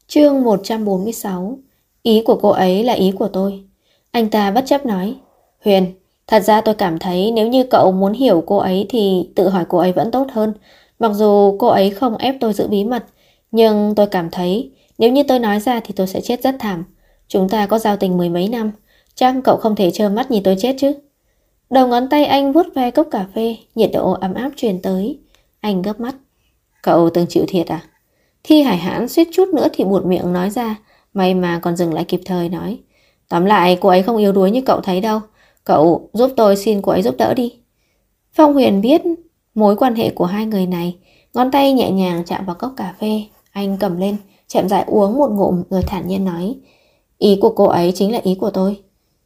Chương 146. Ý của cô ấy là ý của tôi. Anh ta bất chấp nói: Huyền, thật ra tôi cảm thấy nếu như cậu muốn hiểu cô ấy thì tự hỏi cô ấy vẫn tốt hơn. Mặc dù cô ấy không ép tôi giữ bí mật, nhưng tôi cảm thấy nếu như tôi nói ra thì tôi sẽ chết rất thảm. Chúng ta có giao tình mười mấy năm, chắc cậu không thể trơ mắt nhìn tôi chết chứ. Đầu ngón tay anh vuốt ve cốc cà phê, nhiệt độ ấm áp truyền tới. Anh gấp mắt: Cậu từng chịu thiệt à? Thi Hải Hãn suýt chút nữa thì buột miệng nói ra, may mà còn dừng lại kịp thời nói: Tóm lại cô ấy không yếu đuối như cậu thấy đâu. Cậu giúp tôi xin cô ấy giúp đỡ đi. Phong Huyền biết mối quan hệ của hai người này, ngón tay nhẹ nhàng chạm vào cốc cà phê. Anh cầm lên, chậm rãi uống một ngụm rồi thản nhiên nói: Ý của cô ấy chính là ý của tôi.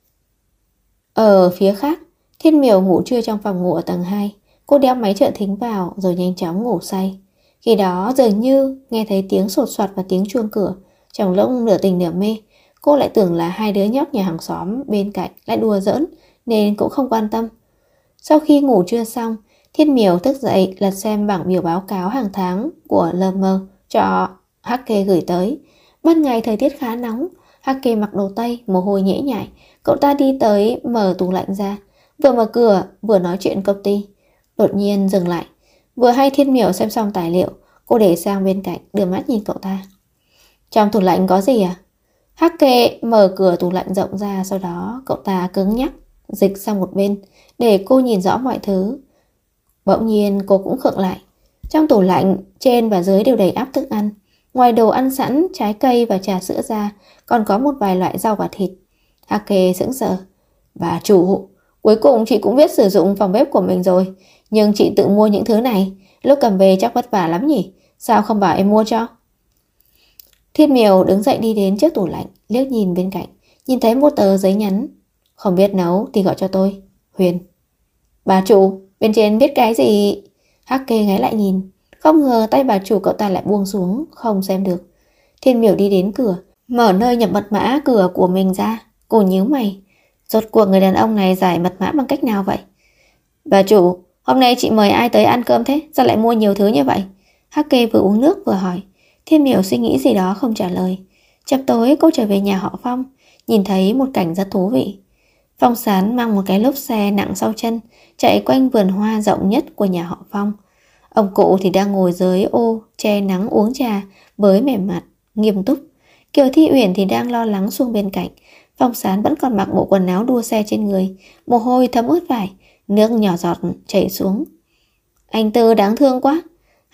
Ở phía khác, Thiên Miểu ngủ trưa trong phòng ngủ ở tầng 2. Cô đeo máy trợ thính vào rồi nhanh chóng ngủ say. Khi đó dường như nghe thấy tiếng sột soạt và tiếng chuông cửa. Trong lúc nửa tỉnh nửa mê, cô lại tưởng là hai đứa nhóc nhà hàng xóm bên cạnh lại đùa giỡn nên cũng không quan tâm. Sau khi ngủ trưa xong, Thiên Miểu thức dậy lật xem bảng biểu báo cáo hàng tháng của LM cho Hake gửi tới. Ban ngày thời tiết khá nóng, Hake mặc đồ tây, mồ hôi nhễ nhại. Cậu ta đi tới mở tủ lạnh ra, vừa mở cửa vừa nói chuyện công ty. Đột nhiên dừng lại. Vừa hay Thiên Miểu xem xong tài liệu, cô để sang bên cạnh, đưa mắt nhìn cậu ta. Trong tủ lạnh có gì à? Hake mở cửa tủ lạnh rộng ra, sau đó cậu ta cứng nhắc dịch sang một bên để cô nhìn rõ mọi thứ. Bỗng nhiên cô cũng khựng lại. Trong tủ lạnh, trên và dưới đều đầy ắp thức ăn. Ngoài đồ ăn sẵn, trái cây và trà sữa ra, còn có một vài loại rau và thịt. Hake sững sờ. Bà chủ, cuối cùng chị cũng biết sử dụng phòng bếp của mình rồi. Nhưng chị tự mua những thứ này, lúc cầm về chắc vất vả lắm nhỉ? Sao không bảo em mua cho? Thiên Miểu đứng dậy đi đến trước tủ lạnh, liếc nhìn bên cạnh, nhìn thấy một tờ giấy nhắn. Không biết nấu thì gọi cho tôi, Huyền. Bà chủ, bên trên biết cái gì? Hake ghé lại nhìn. Không ngờ tay bà chủ cậu ta lại buông xuống, không xem được. Thiên Miểu đi đến cửa, mở nơi nhập mật mã cửa của mình ra. Cô nhíu mày. Rốt cuộc người đàn ông này giải mật mã bằng cách nào vậy? Bà chủ, hôm nay chị mời ai tới ăn cơm thế? Sao lại mua nhiều thứ như vậy? Hake vừa uống nước vừa hỏi. Thiên Miểu suy nghĩ gì đó không trả lời. Chập tối cô trở về nhà họ Phong, nhìn thấy một cảnh rất thú vị. Phong Sán mang một cái lốp xe nặng sau chân, chạy quanh vườn hoa rộng nhất của nhà họ Phong. Ông cụ thì đang ngồi dưới ô che nắng uống trà, với vẻ mặt nghiêm túc. Kiều Thi Uyển thì đang lo lắng xuống bên cạnh. Phong Sán vẫn còn mặc bộ quần áo đua xe trên người, mồ hôi thấm ướt vải, nước nhỏ giọt chảy xuống. Anh Tư đáng thương quá.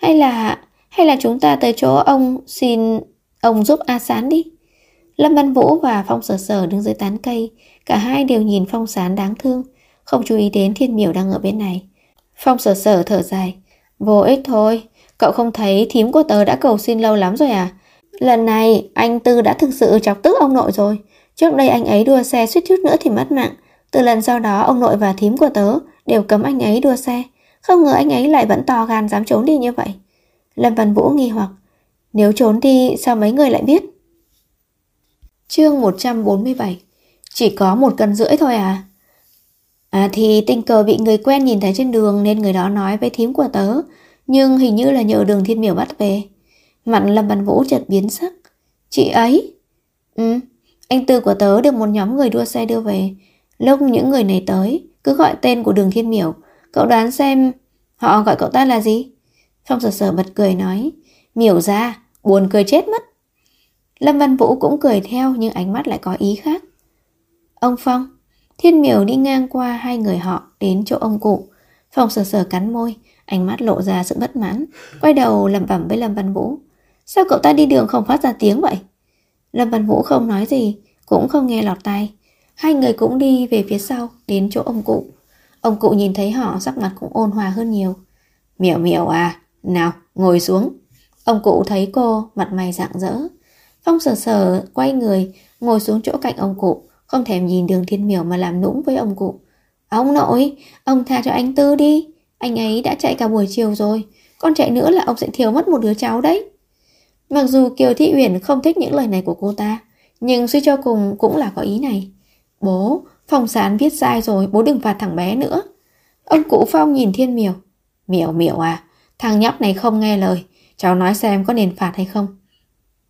Hay là chúng ta tới chỗ ông, xin ông giúp A Sán đi. Lâm Văn Vũ và Phong Sở Sở đứng dưới tán cây. Cả hai đều nhìn Phong Sán đáng thương, không chú ý đến Thiên Miểu đang ở bên này. Phong Sở Sở thở dài. Vô ích thôi. Cậu không thấy thím của tớ đã cầu xin lâu lắm rồi à? Lần này anh Tư đã thực sự chọc tức ông nội rồi. Trước đây anh ấy đua xe suýt chút nữa thì mất mạng. Từ lần sau đó ông nội và thím của tớ đều cấm anh ấy đua xe. Không ngờ anh ấy lại vẫn to gan dám trốn đi như vậy. Lâm Văn Vũ nghi hoặc. Nếu trốn đi sao mấy người lại biết? Chương 147. Chỉ có 1,5 cân thôi à? À thì tình cờ bị người quen nhìn thấy trên đường nên người đó nói với thím của tớ. Nhưng hình như là nhờ Đường Thiên Miểu bắt về. Mặt Lâm Văn Vũ chợt biến sắc. Chị ấy? Ừ, anh Tư của tớ được một nhóm người đua xe đưa về. Lúc những người này tới, cứ gọi tên của Đường Thiên Miểu. Cậu đoán xem họ gọi cậu ta là gì? Phong Sở Sở bật cười nói. Miểu ra, buồn cười chết mất. Lâm Văn Vũ cũng cười theo nhưng ánh mắt lại có ý khác. Ông Phong. Thiên Miểu đi ngang qua hai người họ đến chỗ ông cụ. Phong Sở Sở cắn môi, ánh mắt lộ ra sự bất mãn, quay đầu lẩm bẩm với Lâm Văn Vũ. Sao cậu ta đi đường không phát ra tiếng vậy? Lâm Văn Vũ không nói gì, cũng không nghe lọt tai. Hai người cũng đi về phía sau, đến chỗ ông cụ. Ông cụ nhìn thấy họ sắc mặt cũng ôn hòa hơn nhiều. Miểu Miểu à, nào ngồi xuống. Ông cụ thấy cô, mặt mày rạng rỡ. Phong Sở Sở quay người, ngồi xuống chỗ cạnh ông cụ, không thèm nhìn Đường Thiên Miểu mà làm nũng với ông cụ. Ông nội, ông tha cho anh Tư đi. Anh ấy đã chạy cả buổi chiều rồi, còn chạy nữa là ông sẽ thiếu mất một đứa cháu đấy. Mặc dù Kiều Thị Uyển không thích những lời này của cô ta, nhưng suy cho cùng cũng là có ý này. Bố, Phong Sán viết sai rồi, bố đừng phạt thằng bé nữa. Ông cụ Phong nhìn Thiên Miểu. Miểu Miểu à, thằng nhóc này không nghe lời, cháu nói xem có nên phạt hay không.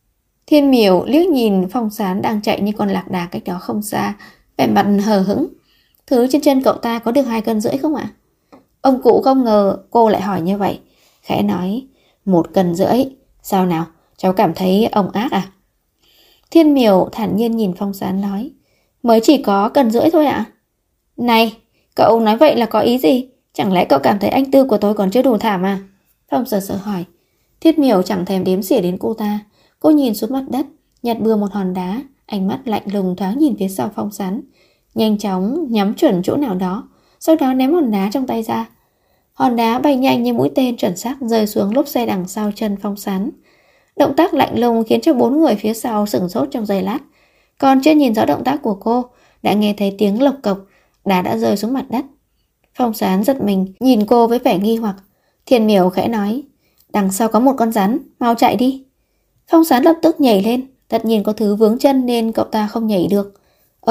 Thiên Miểu liếc nhìn Phong Sán đang chạy như con lạc đà cách đó không xa, vẻ mặt hờ hững. Thứ trên chân cậu ta có được 2,5 cân không ạ? Ông cụ không ngờ cô lại hỏi như vậy, khẽ nói, 1,5 cân. Sao nào, cháu cảm thấy ông ác à? Thiên Miểu thản nhiên nhìn Phong Sán nói, mới chỉ có 1,5 cân thôi ạ? Này, cậu nói vậy là có ý gì? Chẳng lẽ cậu cảm thấy anh Tư của tôi còn chưa đủ thảm à? Phong Sở Sở hỏi. Thiết Miểu chẳng thèm đếm xỉa đến cô ta. Cô nhìn xuống mặt đất, nhặt bừa một hòn đá, ánh mắt lạnh lùng thoáng nhìn phía sau Phong Sán, nhanh chóng nhắm chuẩn chỗ nào đó, sau đó ném hòn đá trong tay ra. Hòn đá bay nhanh như mũi tên chuẩn xác rơi xuống lốp xe đằng sau chân Phong Sán. Động tác lạnh lùng khiến cho 4 người phía sau sửng sốt trong giây lát. Còn chưa nhìn rõ động tác của cô, đã nghe thấy tiếng lộc cộc, đá đã rơi xuống mặt đất. Phong Sán giật mình, nhìn cô với vẻ nghi hoặc. Thiên Miểu khẽ nói, đằng sau có một con rắn, mau chạy đi. Phong Sán lập tức nhảy lên, tất nhiên có thứ vướng chân nên cậu ta không nhảy được.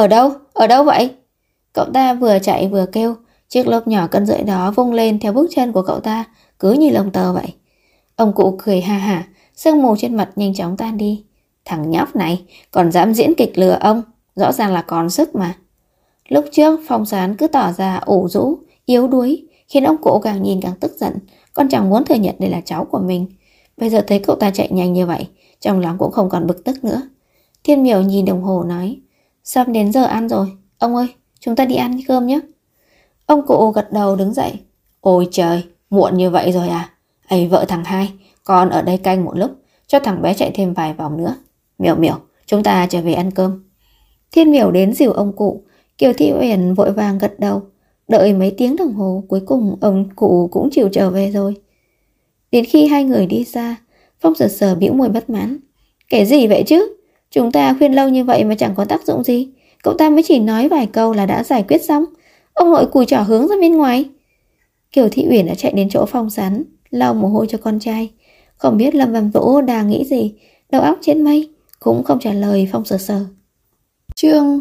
Ở đâu vậy? Cậu ta vừa chạy vừa kêu, chiếc lốp nhỏ 1,5 cân đó vung lên theo bước chân của cậu ta, cứ như lông tơ vậy. Ông cụ cười ha hả, sương mù trên mặt nhanh chóng tan đi. Thằng nhóc này còn dám diễn kịch lừa ông, rõ ràng là còn sức mà. Lúc trước Phong Sán cứ tỏ ra ủ rũ, yếu đuối, khiến ông cụ càng nhìn càng tức giận, còn chẳng muốn thừa nhận đây là cháu của mình. Bây giờ thấy cậu ta chạy nhanh như vậy, trong lòng cũng không còn bực tức nữa. Thiên Miểu nhìn đồng hồ nói, sắp đến giờ ăn rồi, ông ơi, chúng ta đi ăn cơm nhé. Ông cụ gật đầu đứng dậy. Ôi trời, muộn như vậy rồi à? Ây vợ thằng Hai, con ở đây canh một lúc, cho thằng bé chạy thêm vài vòng nữa. Miểu Miểu, chúng ta trở về ăn cơm. Thiên Miểu đến dìu ông cụ, Kiều Thị Uyển vội vàng gật đầu. Đợi mấy tiếng đồng hồ, cuối cùng ông cụ cũng chịu trở về rồi. Đến khi hai người đi xa, Phong Sở Sở bĩu môi bất mãn. Cái gì vậy chứ? Chúng ta khuyên lâu như vậy mà chẳng có tác dụng gì. Cậu ta mới chỉ nói vài câu là đã giải quyết xong. Ông nội cùi trỏ hướng ra bên ngoài. Kiều Thị Uyển đã chạy đến chỗ Phong Sán, lau mồ hôi cho con trai. Không biết Lâm Văn Vũ đang nghĩ gì, đầu óc trên mây, cũng không trả lời Phong Sở Sở. Chương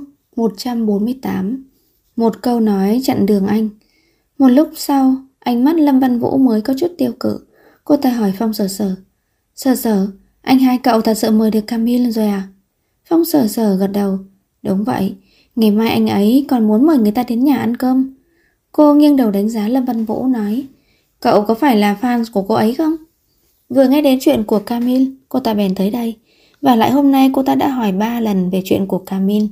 148. Một câu nói chặn đường anh. Một lúc sau, ánh mắt Lâm Văn Vũ mới có chút tiêu cự. Cô ta hỏi Phong Sở Sở, Sở Sở, anh hai cậu thật sự mời được Camille rồi à? Phong Sở Sở gật đầu. Đúng vậy, ngày mai anh ấy còn muốn mời người ta đến nhà ăn cơm. Cô nghiêng đầu đánh giá Lâm Văn Vũ nói, cậu có phải là fan của cô ấy không? Vừa nghe đến chuyện của Camille, cô ta bèn tới đây. Và lại hôm nay cô ta đã hỏi 3 lần về chuyện của Camille,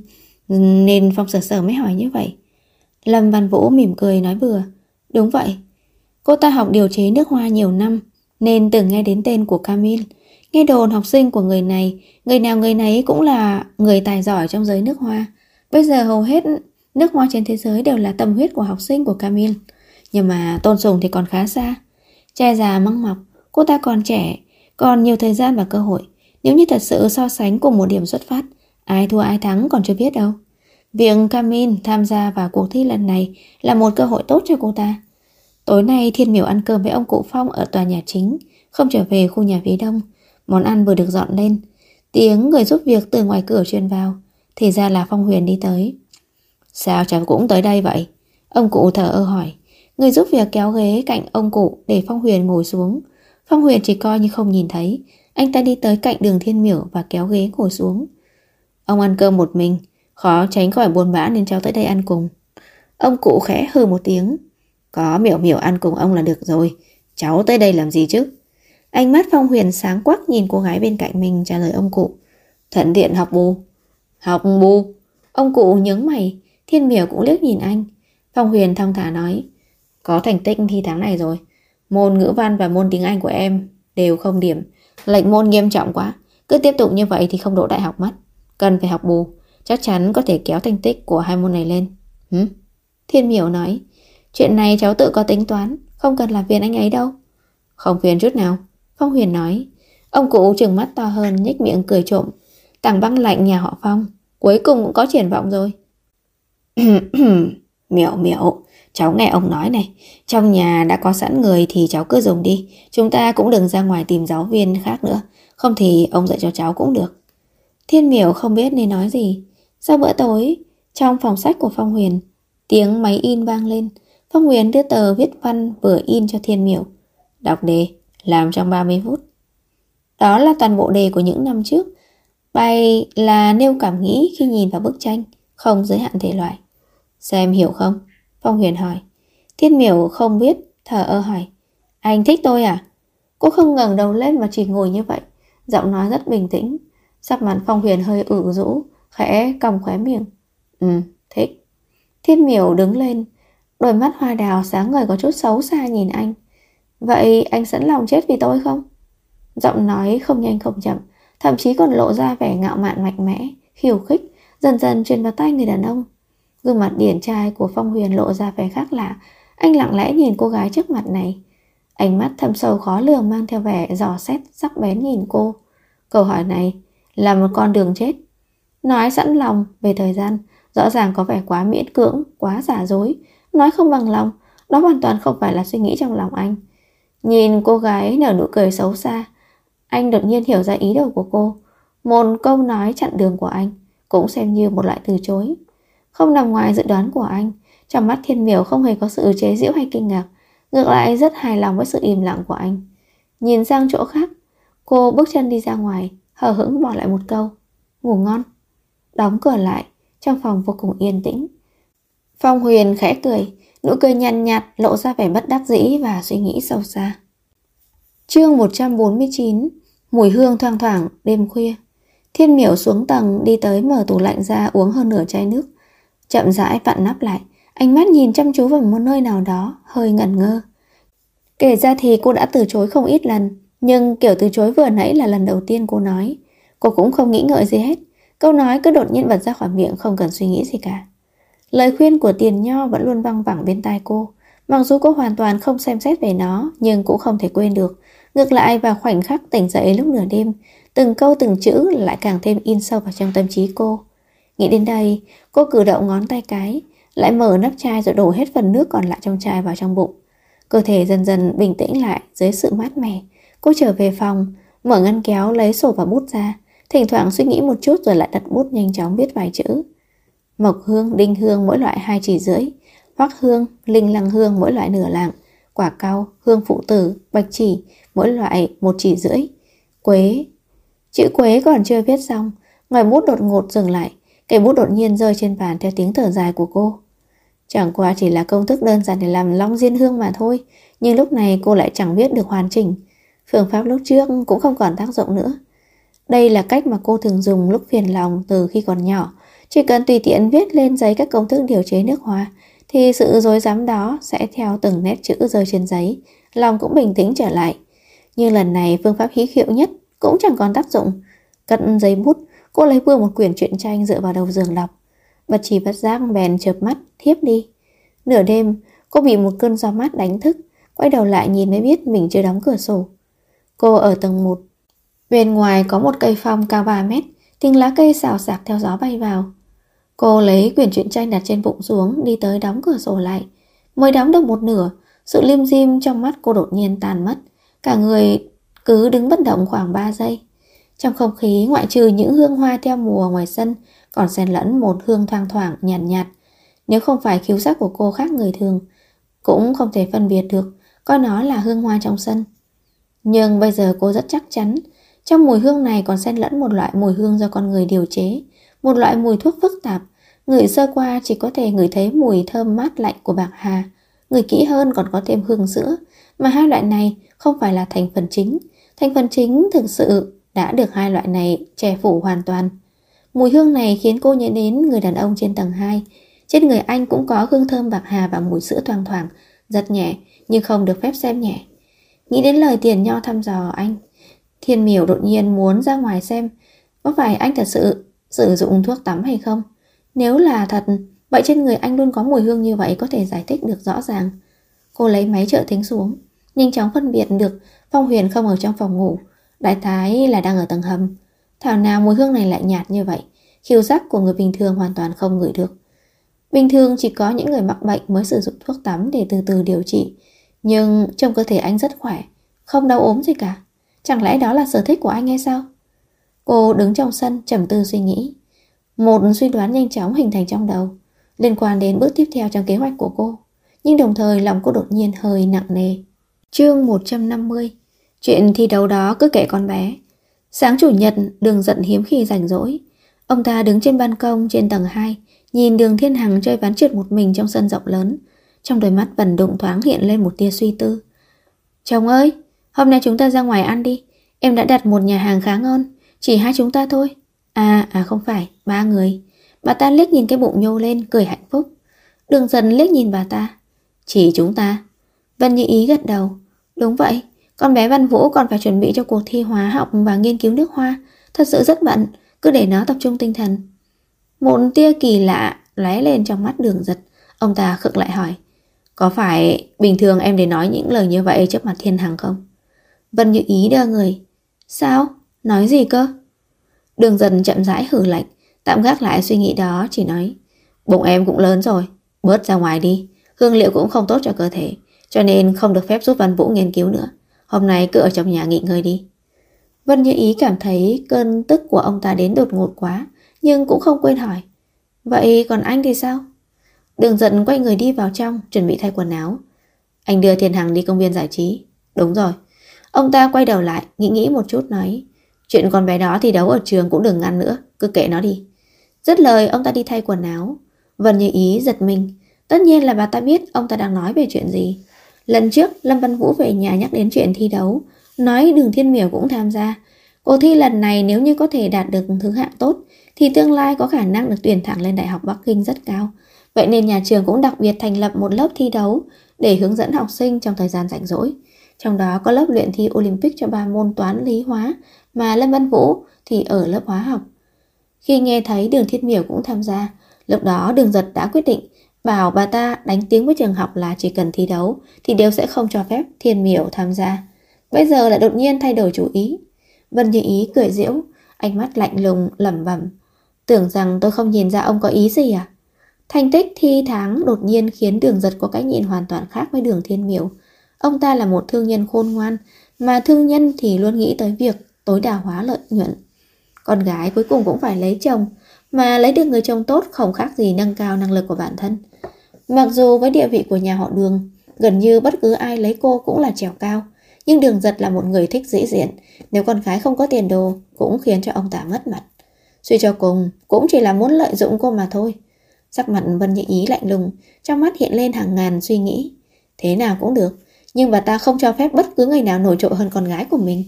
nên Phong Sở Sở mới hỏi như vậy. Lâm Văn Vũ mỉm cười nói bừa. Đúng vậy, cô ta học điều chế nước hoa nhiều năm, nên từng nghe đến tên của Camille. Nghe đồn học sinh của người này, người nào người nấy cũng là người tài giỏi trong giới nước hoa. Bây giờ hầu hết nước hoa trên thế giới đều là tâm huyết của học sinh của Camille. Nhưng mà tôn sùng thì còn khá xa. Trai già măng mọc, cô ta còn trẻ, còn nhiều thời gian và cơ hội. Nếu như thật sự so sánh cùng một điểm xuất phát, ai thua ai thắng còn chưa biết đâu. Việc Camille tham gia vào cuộc thi lần này là một cơ hội tốt cho cô ta. Tối nay Thiên Miểu ăn cơm với ông cụ Phong ở tòa nhà chính, không trở về khu nhà phía đông. Món ăn vừa được dọn lên, tiếng người giúp việc từ ngoài cửa truyền vào. Thì ra là Phong Huyền đi tới. Sao cháu cũng tới đây vậy? Ông cụ thở ơ hỏi. Người giúp việc kéo ghế cạnh ông cụ để Phong Huyền ngồi xuống. Phong Huyền chỉ coi như không nhìn thấy. Anh ta đi tới cạnh Đường Thiên Miểu và kéo ghế ngồi xuống. Ông ăn cơm một mình, khó tránh khỏi buồn bã nên cháu tới đây ăn cùng. Ông cụ khẽ hừ một tiếng. Có Miểu Miểu ăn cùng ông là được rồi, cháu tới đây làm gì chứ? Ánh mắt Phong Huyền sáng quắc nhìn cô gái bên cạnh mình, trả lời ông cụ. Thuận tiện học bù. Học bù? Ông cụ nhướng mày. Thiên Miểu cũng liếc nhìn anh. Phong Huyền thong thả nói. Có thành tích thi tháng này rồi. Môn ngữ văn và môn tiếng Anh của em đều không điểm. Lệnh môn nghiêm trọng quá. Cứ tiếp tục như vậy thì không đỗ đại học mất. Cần phải học bù. Chắc chắn có thể kéo thành tích của hai môn này lên. Thiên Miểu nói. Chuyện này cháu tự có tính toán, không cần làm phiền anh ấy đâu. Không phiền chút nào, Phong Huyền nói. Ông cụ trừng mắt to hơn, nhếch miệng cười trộm. Tảng băng lạnh nhà họ Phong cuối cùng cũng có triển vọng rồi. Miểu Miểu, cháu nghe ông nói này, trong nhà đã có sẵn người thì cháu cứ dùng đi. Chúng ta cũng đừng ra ngoài tìm giáo viên khác nữa. Không thì ông dạy cho cháu cũng được. Thiên Miểu không biết nên nói gì. Sau bữa tối, trong phòng sách của Phong Huyền, tiếng máy in vang lên. Phong Huyền đưa tờ viết văn vừa in cho Thiên Miểu. Đọc đề, làm trong 30 phút. Đó là toàn bộ đề của những năm trước. Bài là nêu cảm nghĩ khi nhìn vào bức tranh, không giới hạn thể loại. Xem hiểu không? Phong Huyền hỏi. Thiết Miểu không biết, thờ ơ hỏi. Anh thích tôi à? Cô không ngẩng đầu lên mà chỉ ngồi như vậy, giọng nói rất bình tĩnh. Sắc mặt Phong Huyền hơi ửng rũ, khẽ cong khóe miệng. Thích. Thiết Miểu đứng lên, đôi mắt hoa đào sáng ngời có chút xấu xa nhìn anh. Vậy anh sẵn lòng chết vì tôi không? Giọng nói không nhanh không chậm, thậm chí còn lộ ra vẻ ngạo mạn mạnh mẽ, khiêu khích, dần dần truyền vào tai người đàn ông. Gương mặt điển trai của Phong Huyền lộ ra vẻ khác lạ. Anh lặng lẽ nhìn cô gái trước mặt này, ánh mắt thâm sâu khó lường mang theo vẻ dò xét sắc bén nhìn cô. Câu hỏi này là một con đường chết. Nói sẵn lòng về thời gian rõ ràng có vẻ quá miễn cưỡng, quá giả dối. Nói không bằng lòng, đó hoàn toàn không phải là suy nghĩ trong lòng anh. Nhìn cô gái nở nụ cười xấu xa, anh đột nhiên hiểu ra ý đồ của cô. Một câu nói chặn đường của anh cũng xem như một loại từ chối, không nằm ngoài dự đoán của anh. Trong mắt Thiên Miểu không hề có sự chế giễu hay kinh ngạc, ngược lại rất hài lòng với sự im lặng của anh. Nhìn sang chỗ khác, cô bước chân đi ra ngoài, hờ hững bỏ lại một câu: ngủ ngon. Đóng cửa lại, trong phòng vô cùng yên tĩnh. Phong Huyền khẽ cười, nụ cười nhàn nhạt lộ ra vẻ bất đắc dĩ và suy nghĩ sâu xa. Chương 149. Mùi hương thoang thoảng đêm khuya. Thiên Miểu xuống tầng, đi tới mở tủ lạnh ra uống hơn nửa chai nước, chậm rãi vặn nắp lại, ánh mắt nhìn chăm chú vào một nơi nào đó, hơi ngẩn ngơ. Kể ra thì cô đã từ chối không ít lần, nhưng kiểu từ chối vừa nãy là lần đầu tiên cô nói. Cô cũng không nghĩ ngợi gì hết, câu nói cứ đột nhiên bật ra khỏi miệng không cần suy nghĩ gì cả. Lời khuyên của Tiền Nho vẫn luôn văng vẳng bên tai cô. Mặc dù cô hoàn toàn không xem xét về nó, nhưng cũng không thể quên được. Ngược lại vào khoảnh khắc tỉnh dậy lúc nửa đêm, từng câu từng chữ lại càng thêm in sâu vào trong tâm trí cô. Nghĩ đến đây, cô cử động ngón tay cái, lại mở nắp chai rồi đổ hết phần nước còn lại trong chai vào trong bụng. Cơ thể dần dần bình tĩnh lại dưới sự mát mẻ. Cô trở về phòng, mở ngăn kéo lấy sổ và bút ra, thỉnh thoảng suy nghĩ một chút rồi lại đặt bút nhanh chóng viết vài chữ. Mộc hương, đinh hương mỗi loại 2 chỉ rưỡi, hoắc hương, linh lăng hương mỗi loại nửa lạng, quả cau, hương phụ tử, bạch chỉ mỗi loại 1 chỉ rưỡi, quế. Chữ quế còn chưa viết xong, ngòi bút đột ngột dừng lại, cây bút đột nhiên rơi trên bàn theo tiếng thở dài của cô. Chẳng qua chỉ là công thức đơn giản để làm long diên hương mà thôi, nhưng lúc này cô lại chẳng viết được hoàn chỉnh. Phương pháp lúc trước cũng không còn tác dụng nữa. Đây là cách mà cô thường dùng lúc phiền lòng từ khi còn nhỏ. Chỉ cần tùy tiện viết lên giấy các công thức điều chế nước hoa, thì sự rối rắm đó sẽ theo từng nét chữ rơi trên giấy, lòng cũng bình tĩnh trở lại. Nhưng lần này phương pháp hí khịu nhất cũng chẳng còn tác dụng. Cất giấy bút, cô lấy vừa một quyển truyện tranh dựa vào đầu giường đọc. Bất chi bất giác bèn chợp mắt thiếp đi. Nửa đêm cô bị một cơn gió mát đánh thức, quay đầu lại nhìn mới biết mình chưa đóng cửa sổ. Cô ở tầng 1. Bên ngoài có một cây phong cao 3 mét, tiếng lá cây xào xạc theo gió bay vào. Cô lấy quyển truyện tranh đặt trên bụng xuống, đi tới đóng cửa sổ lại. Mới đóng được một nửa, sự lim dim trong mắt cô đột nhiên tan mất. Cả người cứ đứng bất động khoảng 3 giây. Trong không khí ngoại trừ những hương hoa theo mùa ngoài sân, còn xen lẫn một hương thoang thoảng nhàn nhạt. Nếu không phải khiếu giác của cô khác người thường, cũng không thể phân biệt được, coi nó là hương hoa trong sân. Nhưng bây giờ cô rất chắc chắn, trong mùi hương này còn xen lẫn một loại mùi hương do con người điều chế, một loại mùi thuốc phức tạp. Ngửi sơ qua chỉ có thể ngửi thấy mùi thơm mát lạnh của bạc hà, ngửi kỹ hơn còn có thêm hương sữa, mà hai loại này không phải là thành phần chính. Thành phần chính thực sự đã được hai loại này che phủ hoàn toàn. Mùi hương này khiến cô nhớ đến người đàn ông trên tầng 2. Trên người anh cũng có hương thơm bạc hà và mùi sữa thoang thoảng, rất nhẹ nhưng không được phép xem nhẹ. Nghĩ đến lời Tiền Nho thăm dò anh, Thiên Miểu đột nhiên muốn ra ngoài xem có phải anh thật sự sử dụng thuốc tắm hay không. Nếu là thật, vậy trên người anh luôn có mùi hương như vậy có thể giải thích được rõ ràng. Cô lấy máy trợ thính xuống, nhanh chóng phân biệt được Phong Huyền không ở trong phòng ngủ, đại khái là đang ở tầng hầm. Thảo nào mùi hương này lại nhạt như vậy, khiếu giác của người bình thường hoàn toàn không ngửi được. Bình thường chỉ có những người mắc bệnh mới sử dụng thuốc tắm để từ từ điều trị, nhưng trong cơ thể anh rất khỏe, không đau ốm gì cả. Chẳng lẽ đó là sở thích của anh hay sao? Cô đứng trong sân trầm tư suy nghĩ. Một suy đoán nhanh chóng hình thành trong đầu, liên quan đến bước tiếp theo trong kế hoạch của cô. Nhưng đồng thời lòng cô đột nhiên hơi nặng nề. Chương 150. Chuyện thi đấu đó cứ kệ con bé. Sáng chủ nhật, Đường Dận hiếm khi rảnh rỗi. Ông ta đứng trên ban công trên tầng 2, nhìn Đường Thiên Hằng chơi ván trượt một mình trong sân rộng lớn. Trong đôi mắt Vân Đụng thoáng hiện lên một tia suy tư. Chồng ơi, hôm nay chúng ta ra ngoài ăn đi. Em đã đặt một nhà hàng khá ngon, chỉ hai chúng ta thôi. Không phải, ba người. Bà ta liếc nhìn cái bụng nhô lên, cười hạnh phúc. Đường Dần liếc nhìn bà ta. Chỉ chúng ta. Vân Như Ý gật đầu. Đúng vậy, con bé Văn Vũ còn phải chuẩn bị cho cuộc thi hóa học và nghiên cứu nước hoa. Thật sự rất bận, cứ để nó tập trung tinh thần. Một tia kỳ lạ lóe lên trong mắt Đường Giật. Ông ta khựng lại hỏi. Có phải bình thường em để nói những lời như vậy trước mặt Thiên Hằng không? Vân Như Ý đơ người. Sao? Nói gì cơ? Đường Dần chậm rãi hừ lạnh, tạm gác lại suy nghĩ đó, chỉ nói. Bụng em cũng lớn rồi, bớt ra ngoài đi. Hương liệu cũng không tốt cho cơ thể, cho nên không được phép giúp Văn Vũ nghiên cứu nữa. Hôm nay cứ ở trong nhà nghỉ ngơi đi. Vân Như Ý cảm thấy cơn tức của ông ta đến đột ngột quá, nhưng cũng không quên hỏi. Vậy còn anh thì sao? Đường Dần quay người đi vào trong, chuẩn bị thay quần áo. Anh đưa Thiên Hằng đi công viên giải trí. Đúng rồi. Ông ta quay đầu lại, nghĩ một chút nói. Chuyện con bé đó thi đấu ở trường cũng đừng ngăn nữa, cứ kệ nó đi. Dứt lời ông ta đi thay quần áo. Vân Như Ý giật mình. Tất nhiên là bà ta biết ông ta đang nói về chuyện gì. Lần trước Lâm Văn Vũ về nhà nhắc đến chuyện thi đấu, nói Đường Thiên Miểu cũng tham gia. Cuộc thi lần này nếu như có thể đạt được thứ hạng tốt thì tương lai có khả năng được tuyển thẳng lên Đại học Bắc Kinh rất cao. Vậy nên nhà trường cũng đặc biệt thành lập một lớp thi đấu để hướng dẫn học sinh trong thời gian rảnh rỗi. Trong đó có lớp luyện thi Olympic cho 3 môn toán, lý, hóa, mà Lâm Văn Vũ thì ở lớp hóa học. Khi nghe thấy Đường Thiên Miểu cũng tham gia, lúc đó Đường Giật đã quyết định bảo bà ta đánh tiếng với trường học là chỉ cần thi đấu thì đều sẽ không cho phép Thiên Miểu tham gia. Bây giờ lại đột nhiên thay đổi chủ ý. Vân Như Ý cười giễu, ánh mắt lạnh lùng lẩm bẩm. Tưởng rằng tôi không nhìn ra ông có ý gì à? Thành tích thi tháng đột nhiên khiến Đường Giật có cái nhìn hoàn toàn khác với Đường Thiên Miểu. Ông ta là một thương nhân khôn ngoan, mà thương nhân thì luôn nghĩ tới việc tối đa hóa lợi nhuận. Con gái cuối cùng cũng phải lấy chồng, mà lấy được người chồng tốt không khác gì nâng cao năng lực của bản thân. Mặc dù với địa vị của nhà họ Đường, gần như bất cứ ai lấy cô cũng là trèo cao, nhưng Đường Giật là một người thích dĩ diện, nếu con gái không có tiền đồ cũng khiến cho ông ta mất mặt. Suy cho cùng cũng chỉ là muốn lợi dụng cô mà thôi. Sắc mặt Vân Như Ý lạnh lùng, trong mắt hiện lên hàng ngàn suy nghĩ. Thế nào cũng được, nhưng bà ta không cho phép bất cứ người nào nổi trội hơn con gái của mình.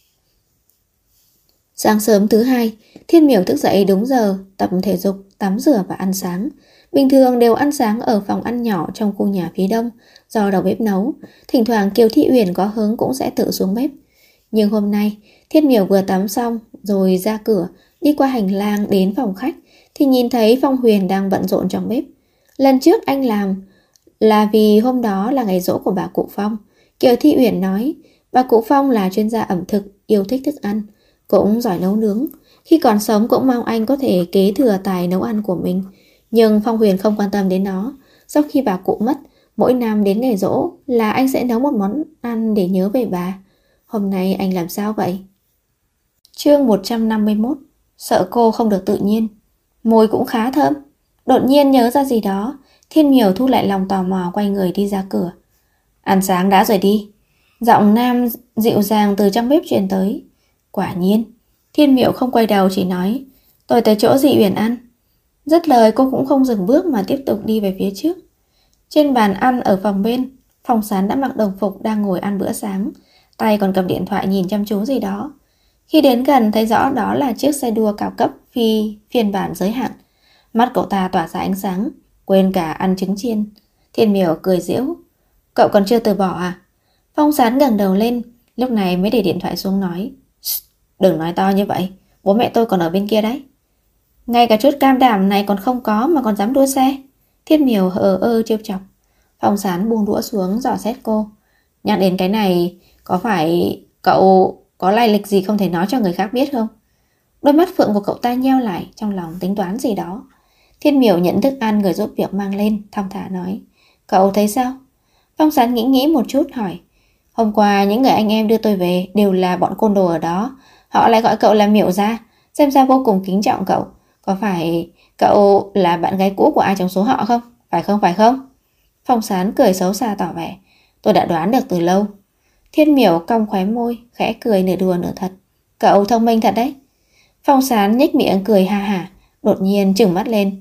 Sáng sớm thứ hai, Thiên Miểu thức dậy đúng giờ, tập thể dục, tắm rửa và ăn sáng. Bình thường đều ăn sáng ở phòng ăn nhỏ trong khu nhà phía đông, do đầu bếp nấu. Thỉnh thoảng Kiều Thị Uyển có hứng cũng sẽ tự xuống bếp. Nhưng hôm nay, Thiên Miểu vừa tắm xong rồi ra cửa, đi qua hành lang đến phòng khách, thì nhìn thấy Phong Huyền đang bận rộn trong bếp. Lần trước anh làm là vì hôm đó là ngày giỗ của bà cụ Phong. Kiều Thị Uyển nói, bà cụ Phong là chuyên gia ẩm thực, yêu thích thức ăn, cũng giỏi nấu nướng. Khi còn sống cũng mong anh có thể kế thừa tài nấu ăn của mình. Nhưng Phong Huyền không quan tâm đến nó. Sau khi bà cụ mất, mỗi năm đến ngày giỗ là anh sẽ nấu một món ăn để nhớ về bà. Hôm nay anh làm sao vậy? Chương 151. Sợ cô không được tự nhiên. Môi cũng khá thơm. Đột nhiên nhớ ra gì đó, Thiên Miểu thu lại lòng tò mò, quay người đi ra cửa. Ăn sáng đã rồi đi. Giọng nam dịu dàng từ trong bếp truyền tới. Quả nhiên. Thiên Miểu không quay đầu, chỉ nói, tôi tới chỗ dì Uyển ăn. Dứt lời cô cũng không dừng bước mà tiếp tục đi về phía trước. Trên bàn ăn ở phòng bên, Phong Sán đã mặc đồng phục đang ngồi ăn bữa sáng, tay còn cầm điện thoại nhìn chăm chú gì đó. Khi đến gần thấy rõ đó là chiếc xe đua cao cấp phiên bản giới hạn. Mắt cậu ta tỏa ra ánh sáng, quên cả ăn trứng chiên. Thiên Miểu cười giễu. Cậu còn chưa từ bỏ à? Phong Sán ngẩng đầu lên, lúc này mới để điện thoại xuống nói. Đừng nói to như vậy, bố mẹ tôi còn ở bên kia đấy. Ngay cả chút cam đảm này còn không có mà còn dám đua xe. Thiên Miểu trêu chọc. Phong Sán buông đũa xuống dò xét cô. Nhắc đến cái này, có phải cậu có lai lịch gì không thể nói cho người khác biết không? Đôi mắt phượng của cậu ta nheo lại, trong lòng tính toán gì đó. Thiên Miểu nhận thức ăn người giúp việc mang lên, thong thả nói. Cậu thấy sao? Phong Sán nghĩ một chút hỏi. Hôm qua những người anh em đưa tôi về đều là bọn côn đồ ở đó. Họ lại gọi cậu là Miểu gia, xem ra vô cùng kính trọng cậu. Có phải cậu là bạn gái cũ của ai trong số họ không? Phải không? Phong Sán cười xấu xa tỏ vẻ. Tôi đã đoán được từ lâu. Thiên Miểu cong khóe môi, khẽ cười nửa đùa nửa thật. Cậu thông minh thật đấy. Phong Sán nhếch miệng cười ha hả, đột nhiên trừng mắt lên.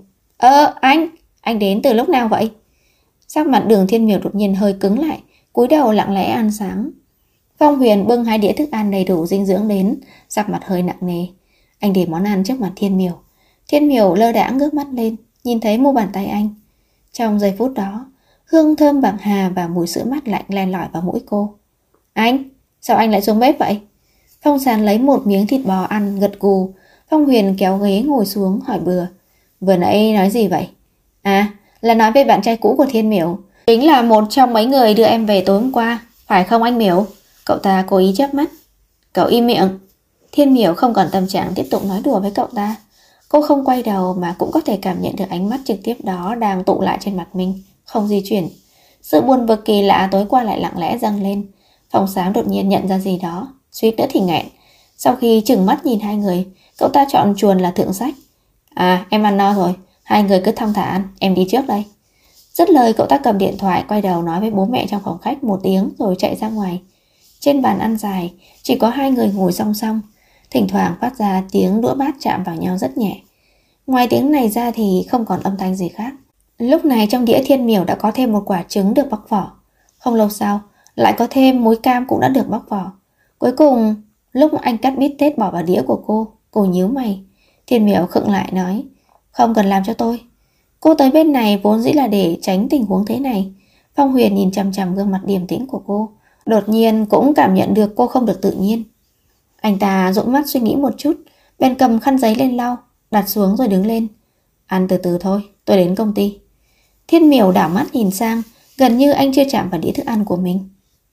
Anh đến từ lúc nào vậy? Sắc mặt Đường Thiên Miểu đột nhiên hơi cứng lại, cúi đầu lặng lẽ ăn sáng. Phong Huyền bưng 2 đĩa thức ăn đầy đủ dinh dưỡng đến, sắc mặt hơi nặng nề. Anh để món ăn trước mặt Thiên Miểu. Thiên Miểu lơ đãng ngước mắt lên, nhìn thấy mu bàn tay anh. Trong giây phút đó, hương thơm bạc hà và mùi sữa mát lạnh len lỏi vào mũi cô. Anh, sao anh lại xuống bếp vậy? Phong Sán lấy một miếng thịt bò ăn gật gù. Phong Huyền kéo ghế ngồi xuống hỏi bừa. Vừa nãy nói gì vậy? À, là nói về bạn trai cũ của Thiên Miểu. Chính là một trong mấy người đưa em về tối hôm qua, phải không anh Miểu? Cậu ta cố ý chớp mắt. Cậu im miệng. Thiên Miểu không còn tâm trạng tiếp tục nói đùa với cậu ta. Cô không quay đầu mà cũng có thể cảm nhận được ánh mắt trực tiếp đó đang tụ lại trên mặt mình, không di chuyển. Sự buồn bực kỳ lạ tối qua lại lặng lẽ dâng lên. Phong Sáng đột nhiên nhận ra gì đó, suýt nữa thì nghẹn. Sau khi chừng mắt nhìn hai người, cậu ta chọn chuồn là thượng sách. À, em ăn no rồi, hai người cứ thong thả ăn, em đi trước đây. Dứt lời cậu ta cầm điện thoại quay đầu nói với bố mẹ trong phòng khách một tiếng rồi chạy ra ngoài. Trên bàn ăn dài, chỉ có hai người ngồi song song, thỉnh thoảng phát ra tiếng đũa bát chạm vào nhau rất nhẹ. Ngoài tiếng này ra thì không còn âm thanh gì khác. Lúc này trong đĩa Thiên Miểu đã có thêm một quả trứng được bóc vỏ. Không lâu sau, lại có thêm múi cam cũng đã được bóc vỏ. Cuối cùng, lúc anh cắt bít tết bỏ vào đĩa của cô nhíu mày. Thiên Miểu khựng lại nói, không cần làm cho tôi. Cô tới bên này vốn dĩ là để tránh tình huống thế này. Phong Huyền nhìn chằm chằm gương mặt điềm tĩnh của cô, đột nhiên cũng cảm nhận được cô không được tự nhiên. Anh ta dụi mắt suy nghĩ một chút, bèn cầm khăn giấy lên lau, đặt xuống rồi đứng lên. Ăn từ từ thôi, tôi đến công ty. Thiên Miểu đảo mắt nhìn sang, gần như anh chưa chạm vào đĩa thức ăn của mình.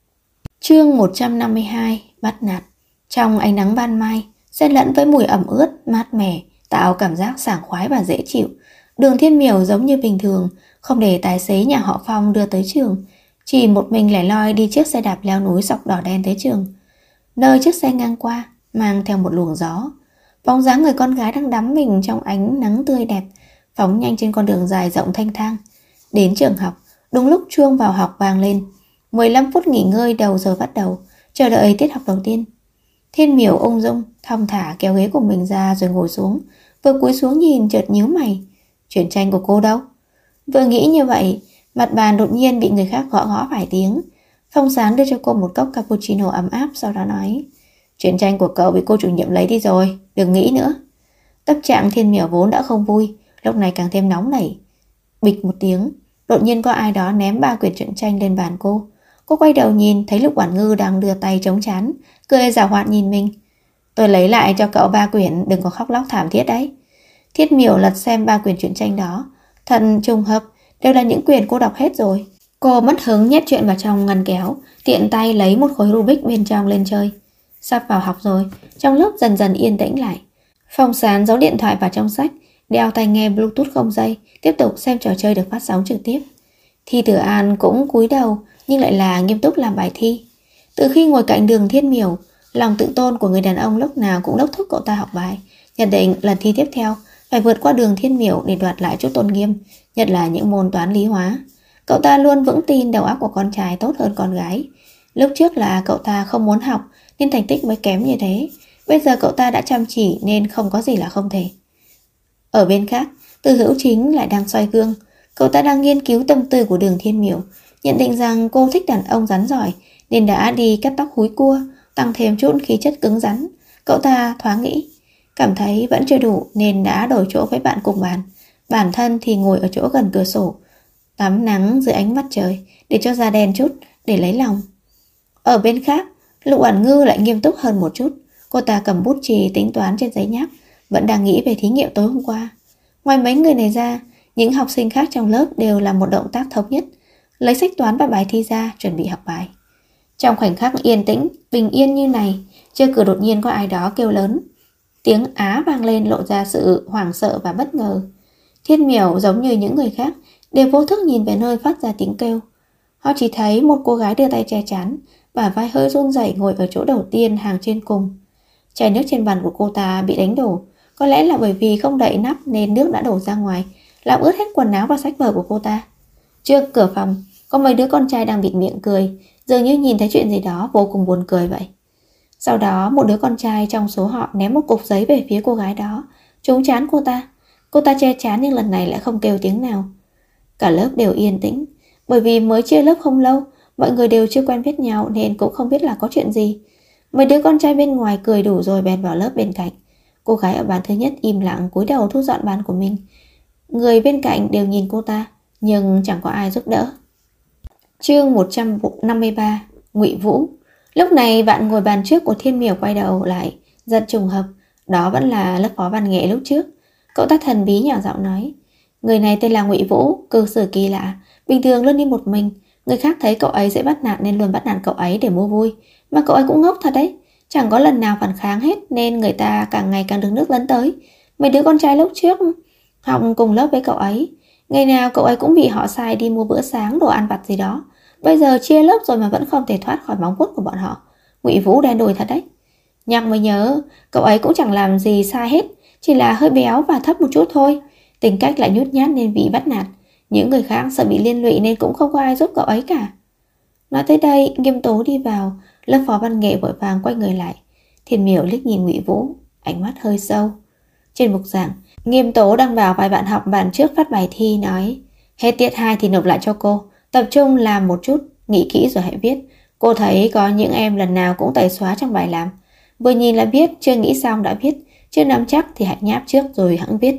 Chương 152, bắt nạt. Trong ánh nắng ban mai, xen lẫn với mùi ẩm ướt, mát mẻ, tạo cảm giác sảng khoái và dễ chịu. Đường Thiên Miểu giống như bình thường, không để tài xế nhà họ Phong đưa tới trường, chỉ một mình lẻ loi đi chiếc xe đạp leo núi sọc đỏ đen tới trường. Nơi chiếc xe ngang qua, mang theo một luồng gió. Bóng dáng người con gái đang đắm mình trong ánh nắng tươi đẹp, phóng nhanh trên con đường dài rộng thanh thang. Đến trường học, đúng lúc chuông vào học vang lên. 15 phút nghỉ ngơi đầu giờ bắt đầu, chờ đợi tiết học đầu tiên. Thiên Miểu ung dung, thong thả kéo ghế của mình ra rồi ngồi xuống, vừa cúi xuống nhìn chợt nhíu mày. Truyện tranh của cô đâu? Vừa nghĩ như vậy, mặt bàn đột nhiên bị người khác gõ gõ vài tiếng. Phong Sáng đưa cho cô một cốc cappuccino ấm áp, sau đó nói, truyện tranh của cậu bị cô chủ nhiệm lấy đi rồi, đừng nghĩ nữa. Tâm trạng Thiên Miểu vốn đã không vui, lúc này càng thêm nóng nảy. Bịch một tiếng, đột nhiên có ai đó ném 3 quyển truyện tranh lên bàn cô. Cô quay đầu nhìn thấy Lục Quản Ngư đang đưa tay chống trán, cười giảo hoạt nhìn mình. Tôi lấy lại cho cậu 3 quyển, đừng có khóc lóc thảm thiết đấy. Thiên Miểu lật xem 3 quyển truyện tranh đó, thật trùng hợp, đều là những quyển cô đọc hết rồi. Cô mất hứng nhét chuyện vào trong ngăn kéo, tiện tay lấy một khối Rubik bên trong lên chơi. Sắp vào học rồi, trong lớp dần dần yên tĩnh lại. Phong Sán giấu điện thoại vào trong sách, đeo tai nghe Bluetooth không dây, tiếp tục xem trò chơi được phát sóng trực tiếp. Thi Tử An cũng cúi đầu nhưng lại là nghiêm túc làm bài thi. Từ khi ngồi cạnh Đường Thiên Miểu, lòng tự tôn của người đàn ông lúc nào cũng đốc thúc cậu ta học bài, nhận định lần thi tiếp theo phải vượt qua Đường Thiên Miểu để đoạt lại chút tôn nghiêm, nhất là những môn toán lý hóa. Cậu ta luôn vững tin đầu óc của con trai tốt hơn con gái. Lúc trước là cậu ta không muốn học nên thành tích mới kém như thế. Bây giờ cậu ta đã chăm chỉ nên không có gì là không thể. Ở bên khác, Từ Hữu Chính lại đang soi gương. Cậu ta đang nghiên cứu tâm tư của Đường Thiên Miểu, nhận định rằng cô thích đàn ông rắn giỏi nên đã đi cắt tóc húi cua, tăng thêm chút khí chất cứng rắn. Cậu ta thoáng nghĩ, cảm thấy vẫn chưa đủ nên đã đổi chỗ với bạn cùng bàn. Bản thân thì ngồi ở chỗ gần cửa sổ, tắm nắng dưới ánh mặt trời để cho da đen chút để lấy lòng. Ở bên khác, Lục Oản Ngư lại nghiêm túc hơn một chút. Cô ta cầm bút chì tính toán trên giấy nháp, vẫn đang nghĩ về thí nghiệm tối hôm qua. Ngoài mấy người này ra, những học sinh khác trong lớp đều làm một động tác thống nhất, lấy sách toán và bài thi ra chuẩn bị học bài. Trong khoảnh khắc yên tĩnh, bình yên như này, chưa cửa đột nhiên có ai đó kêu lớn. Tiếng á vang lên lộ ra sự hoảng sợ và bất ngờ. Thiên Miểu giống như những người khác đều vô thức nhìn về nơi phát ra tiếng kêu. Họ chỉ thấy một cô gái đưa tay che chắn, bả vai hơi run rẩy ngồi ở chỗ đầu tiên hàng trên cùng. Chai nước trên bàn của cô ta bị đánh đổ, có lẽ là bởi vì không đậy nắp nên nước đã đổ ra ngoài, làm ướt hết quần áo và sách vở của cô ta. Trước cửa phòng, có mấy đứa con trai đang bịt miệng cười, dường như nhìn thấy chuyện gì đó vô cùng buồn cười vậy. Sau đó một đứa con trai trong số họ ném một cục giấy về phía cô gái đó, trúng trán cô ta. Cô ta che trán nhưng lần này lại không kêu tiếng nào. Cả lớp đều yên tĩnh, bởi vì mới chia lớp không lâu, mọi người đều chưa quen biết nhau nên cũng không biết là có chuyện gì. Mấy đứa con trai bên ngoài cười đủ rồi bèn vào lớp bên cạnh. Cô gái ở bàn thứ nhất im lặng cúi đầu thu dọn bàn của mình. Người bên cạnh đều nhìn cô ta, nhưng chẳng có ai giúp đỡ. Chương 153, Ngụy Vũ. Lúc này bạn ngồi bàn trước của Thiên Miểu quay đầu lại, rất trùng hợp, đó vẫn là lớp phó văn nghệ lúc trước. Cậu ta thần bí nhỏ giọng nói, người này tên là Ngụy Vũ, cư xử kỳ lạ, bình thường luôn đi một mình, người khác thấy cậu ấy dễ bắt nạt nên luôn bắt nạt cậu ấy để mua vui, mà cậu ấy cũng ngốc thật đấy, chẳng có lần nào phản kháng hết nên người ta càng ngày càng được nước lấn tới. Mấy đứa con trai lúc trước học cùng lớp với cậu ấy, ngày nào cậu ấy cũng bị họ sai đi mua bữa sáng, đồ ăn vặt gì đó. Bây giờ chia lớp rồi mà vẫn không thể thoát khỏi móng vuốt của bọn họ. Ngụy Vũ đen đủi thật đấy. Nhắc mới nhớ, cậu ấy cũng chẳng làm gì sai hết, chỉ là hơi béo và thấp một chút thôi. Tính cách lại nhút nhát nên bị bắt nạt. Những người khác sợ bị liên lụy nên cũng không có ai giúp cậu ấy cả. Nói tới đây, Nghiêm Tố đi vào, lớp phó văn nghệ vội vàng quay người lại. Thiên Miểu liếc nhìn Ngụy Vũ, ánh mắt hơi sâu. Trên bục giảng, Nghiêm Tố đang bảo vài bạn học bàn trước phát bài thi nói, hết tiết 2 thì nộp lại cho cô, tập trung làm một chút, nghĩ kỹ rồi hãy viết. Cô thấy có những em lần nào cũng tẩy xóa trong bài làm, vừa nhìn là biết, chưa nghĩ xong đã viết, chưa nắm chắc thì hãy nháp trước rồi hẵng viết.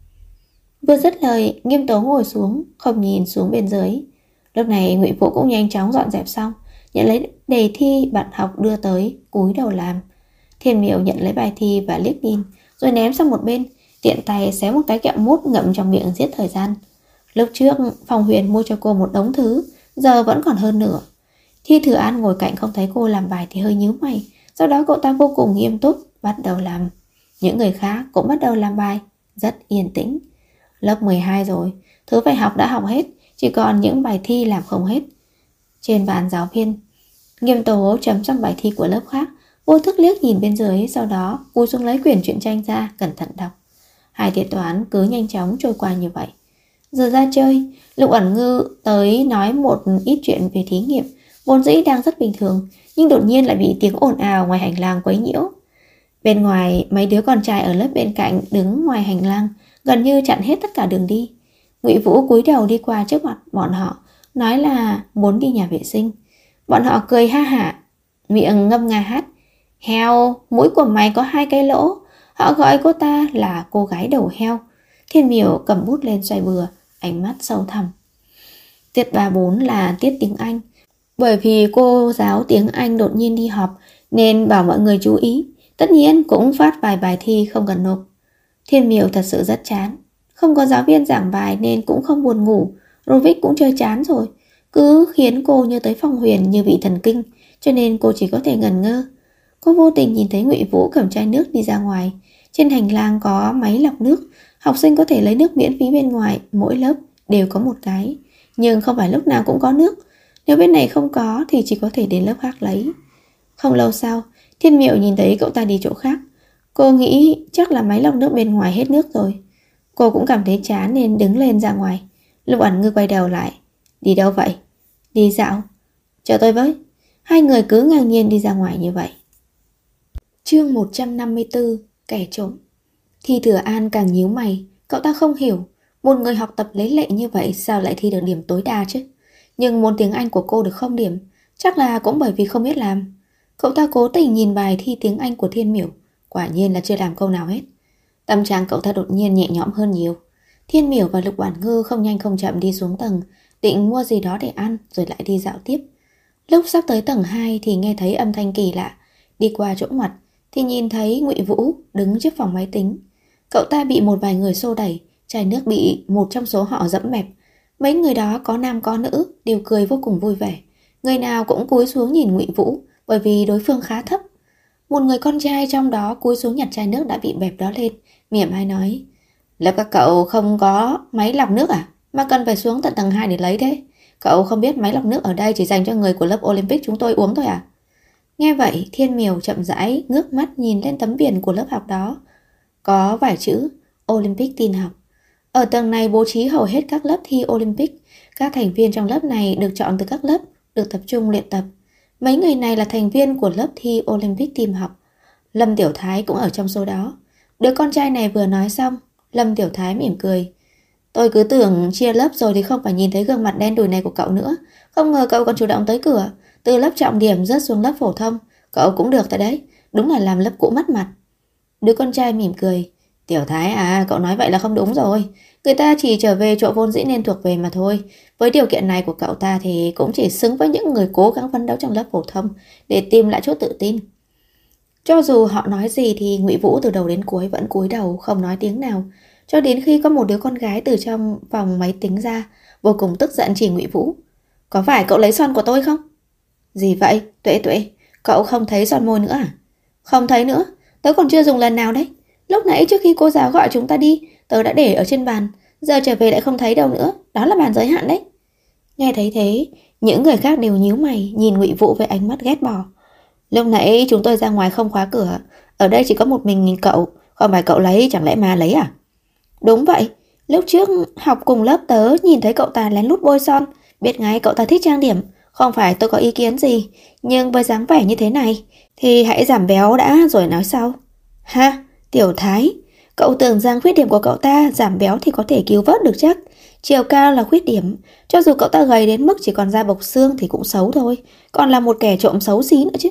Vừa dứt lời, Nghiêm Tố ngồi xuống, không nhìn xuống bên dưới. Lúc này Ngụy Vũ cũng nhanh chóng dọn dẹp xong, nhận lấy đề thi bạn học đưa tới, cúi đầu làm. Thiên Miểu nhận lấy bài thi và liếc nhìn, rồi ném sang một bên, tiện tay xé một cái kẹo mút ngậm trong miệng giết thời gian. Lúc trước Phong Huyền mua cho cô một đống thứ, giờ vẫn còn hơn nữa. Thi Thừa An ngồi cạnh không thấy cô làm bài thì hơi nhíu mày, sau đó cậu ta vô cùng nghiêm túc bắt đầu làm. Những người khác cũng bắt đầu làm bài, rất yên tĩnh. Lớp 12 rồi, thứ phải học đã học hết, chỉ còn những bài thi làm không hết. Trên bàn giáo viên, Nghiêm Tố chấm xong bài thi của lớp khác, vô thức liếc nhìn bên dưới, sau đó cúi xuống lấy quyển truyện tranh ra cẩn thận đọc. 2 tiết toán cứ nhanh chóng trôi qua như vậy. Giờ ra chơi, Lục Ẩn Ngư tới nói một ít chuyện về thí nghiệm, vốn dĩ đang rất bình thường, nhưng đột nhiên lại bị tiếng ồn ào ngoài hành lang quấy nhiễu. Bên ngoài, mấy đứa con trai ở lớp bên cạnh đứng ngoài hành lang, gần như chặn hết tất cả đường đi. Ngụy Vũ cúi đầu đi qua trước mặt bọn họ, nói là muốn đi nhà vệ sinh. Bọn họ cười ha hả, miệng ngâm nga hát. Heo, mũi của mày có 2 cái lỗ. Họ gọi cô ta là cô gái đầu heo. Thiên Miểu cầm bút lên xoay bừa, ánh mắt sâu thẳm. Tiết 3-4 là tiết tiếng Anh. Bởi vì cô giáo tiếng Anh đột nhiên đi họp nên bảo mọi người chú ý. Tất nhiên cũng phát vài bài thi không cần nộp. Thiên Miểu thật sự rất chán. Không có giáo viên giảng bài nên cũng không buồn ngủ. Rovic cũng chơi chán rồi, cứ khiến cô nhớ tới Phong Huyền như bị thần kinh, cho nên cô chỉ có thể ngẩn ngơ. Cô vô tình nhìn thấy Ngụy Vũ cầm chai nước đi ra ngoài. Trên hành lang có máy lọc nước, học sinh có thể lấy nước miễn phí bên ngoài, mỗi lớp đều có một cái. Nhưng không phải lúc nào cũng có nước. Nếu bên này không có thì chỉ có thể đến lớp khác lấy. Không lâu sau, Thiên Miểu nhìn thấy cậu ta đi chỗ khác. Cô nghĩ chắc là máy lọc nước bên ngoài hết nước rồi. Cô cũng cảm thấy chán nên đứng lên ra ngoài. Lục Ẩn Ngư quay đầu lại. Đi đâu vậy? Đi dạo. Chờ tôi với. Hai người cứ ngang nhiên đi ra ngoài như vậy. Chương 154, kẻ trộm. Thi Thừa An càng nhíu mày. Cậu ta không hiểu, một người học tập lấy lệ như vậy sao lại thi được điểm tối đa chứ? Nhưng môn tiếng Anh của cô được 0 điểm, chắc là cũng bởi vì không biết làm. Cậu ta cố tình nhìn bài thi tiếng Anh của Thiên Miểu, quả nhiên là chưa làm câu nào hết. Tâm trạng cậu ta đột nhiên nhẹ nhõm hơn nhiều. Thiên Miểu và Lục Oản Ngư không nhanh không chậm đi xuống tầng, định mua gì đó để ăn rồi lại đi dạo tiếp. Lúc sắp tới tầng 2 thì nghe thấy âm thanh kỳ lạ. Đi qua chỗ ngoặt thì nhìn thấy Ngụy Vũ đứng trước phòng máy tính. Cậu ta bị một vài người xô đẩy, chai nước bị một trong số họ dẫm bẹp. Mấy người đó có nam có nữ, đều cười vô cùng vui vẻ. Người nào cũng cúi xuống nhìn Ngụy Vũ, bởi vì đối phương khá thấp. Một người con trai trong đó cúi xuống nhặt chai nước đã bị bẹp đó lên, mỉa mai nói: "Lớp các cậu không có máy lọc nước à? Mà cần phải xuống tận tầng 2 để lấy thế? Cậu không biết máy lọc nước ở đây chỉ dành cho người của lớp Olympic chúng tôi uống thôi à?" Nghe vậy, Thiên Miểu chậm rãi ngước mắt nhìn lên tấm biển của lớp học đó. Có vài chữ Olympic tin học. Ở tầng này bố trí hầu hết các lớp thi Olympic. Các thành viên trong lớp này được chọn từ các lớp, được tập trung luyện tập. Mấy người này là thành viên của lớp thi Olympic tin học. Lâm Tiểu Thái cũng ở trong số đó. Đứa con trai này vừa nói xong, Lâm Tiểu Thái mỉm cười. Tôi cứ tưởng chia lớp rồi thì không phải nhìn thấy gương mặt đen đủi này của cậu nữa. Không ngờ cậu còn chủ động tới cửa. Từ lớp trọng điểm rớt xuống lớp phổ thông. Cậu cũng được tại đấy. Đúng là làm lớp cũ mất mặt. Đứa con trai mỉm cười. Tiểu Thái à, cậu nói vậy là không đúng rồi. Người ta chỉ trở về chỗ vốn dĩ nên thuộc về mà thôi. Với điều kiện này của cậu ta thì cũng chỉ xứng với những người cố gắng phấn đấu trong lớp phổ thông để tìm lại chút tự tin. Cho dù họ nói gì thì Ngụy Vũ từ đầu đến cuối vẫn cúi đầu không nói tiếng nào. Cho đến khi có một đứa con gái từ trong phòng máy tính ra, vô cùng tức giận chỉ Ngụy Vũ. Có phải cậu lấy son của tôi không? Gì vậy? Tuệ Tuệ, cậu không thấy son môi nữa à? Không thấy nữa, tớ còn chưa dùng lần nào đấy. Lúc nãy trước khi cô giáo gọi chúng ta đi, tớ đã để ở trên bàn. Giờ trở về lại không thấy đâu nữa. Đó là bàn giới hạn đấy. Nghe thấy thế, những người khác đều nhíu mày nhìn Ngụy Vũ với ánh mắt ghét bỏ. Lúc nãy chúng tôi ra ngoài không khóa cửa. Ở đây chỉ có một mình cậu. Không phải cậu lấy, chẳng lẽ ma lấy à? Đúng vậy. Lúc trước học cùng lớp tớ nhìn thấy cậu ta lén lút bôi son. Biết ngay cậu ta thích trang điểm. Không phải tôi có ý kiến gì. Nhưng với dáng vẻ như thế này thì hãy giảm béo đã rồi nói sau. Ha, Tiểu Thái, cậu tưởng rằng khuyết điểm của cậu ta giảm béo thì có thể cứu vớt được chắc. Chiều cao là khuyết điểm. Cho dù cậu ta gầy đến mức chỉ còn da bọc xương thì cũng xấu thôi. Còn là một kẻ trộm xấu xí nữa chứ.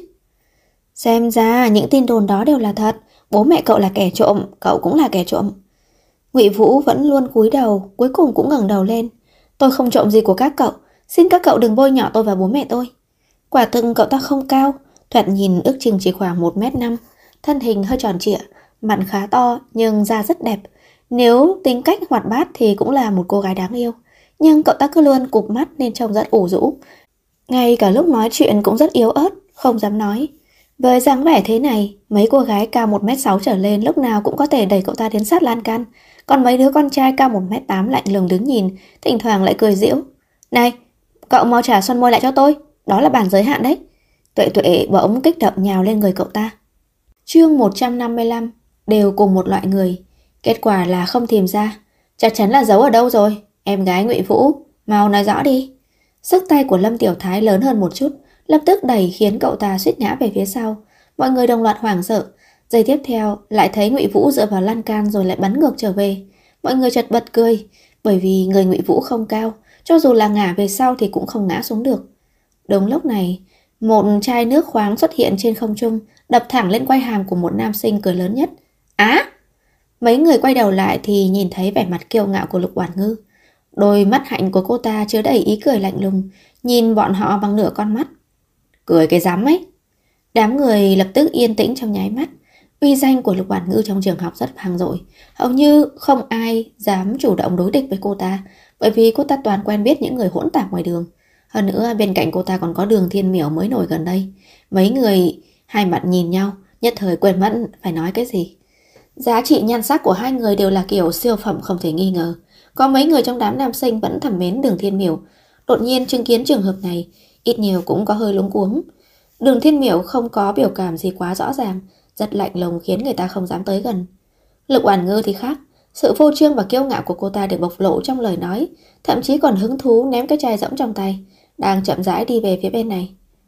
Xem ra những tin đồn đó đều là thật. Bố mẹ cậu là kẻ trộm, cậu cũng là kẻ trộm. Ngụy Vũ vẫn luôn cúi đầu, cuối cùng cũng ngẩng đầu lên. Tôi không trộm gì của các cậu. Xin các cậu đừng bôi nhọ tôi và bố mẹ tôi. Quả thực cậu ta không cao, thoạt nhìn ước chừng chỉ khoảng 1m5. Thân hình hơi tròn trịa, mặt khá to nhưng da rất đẹp. Nếu tính cách hoạt bát thì cũng là một cô gái đáng yêu. Nhưng cậu ta cứ luôn cụp mắt nên trông rất ủ rũ. Ngay cả lúc nói chuyện cũng rất yếu ớt, không dám nói. Với dáng vẻ thế này, mấy cô gái cao 1m6 trở lên lúc nào cũng có thể đẩy cậu ta đến sát lan can. Còn mấy đứa con trai cao 1m8 lạnh lùng đứng nhìn, thỉnh thoảng lại cười giễu. Này, cậu mau trả son môi lại cho tôi, đó là bản giới hạn đấy. Tuệ Tuệ bỗng kích động nhào lên người cậu ta. Chương 155, đều cùng một loại người. Kết quả là không tìm ra. Chắc chắn là giấu ở đâu rồi. Em gái Ngụy Vũ, mau nói rõ đi. Sức tay của Lâm Tiểu Thái lớn hơn một chút, lập tức đẩy khiến cậu ta suýt ngã về phía sau. Mọi người đồng loạt hoảng sợ. Giây tiếp theo lại thấy Ngụy Vũ dựa vào lan can rồi lại bắn ngược trở về. Mọi người chật bật cười, bởi vì người Ngụy Vũ không cao, cho dù là ngã về sau thì cũng không ngã xuống được. Đúng lúc này, một chai nước khoáng xuất hiện trên không trung, đập thẳng lên quai hàm của một nam sinh cười lớn nhất. Á! Mấy người quay đầu lại thì nhìn thấy vẻ mặt kiêu ngạo của Lục Oản Ngư. Đôi mắt hạnh của cô ta chứa đầy ý cười lạnh lùng, nhìn bọn họ bằng nửa con mắt. Cười cái rắm ấy. Đám người lập tức yên tĩnh trong nháy mắt. Uy danh của Lục Oản Ngư trong trường học rất vang dội, hầu như không ai dám chủ động đối địch với cô ta, bởi vì cô ta toàn quen biết những người hỗn tạp ngoài đường. Hơn nữa bên cạnh cô ta còn có Đường Thiên Miểu mới nổi gần đây. Mấy người hai mặt nhìn nhau, nhất thời quên mất phải nói cái gì. Giá trị nhan sắc của hai người đều là kiểu siêu phẩm không thể nghi ngờ. Có mấy người trong đám nam sinh vẫn thầm mến Đường Thiên Miểu. Đột nhiên chứng kiến trường hợp này, ít nhiều cũng có hơi luống cuống. Đường Thiên Miểu không có biểu cảm gì quá rõ ràng, rất lạnh lùng khiến người ta không dám tới gần. Lục Oản Ngư thì khác, sự phô trương và kiêu ngạo của cô ta được bộc lộ trong lời nói, thậm chí còn hứng thú ném cái chai rỗng trong tay, đang chậm rãi đi về phía bên này.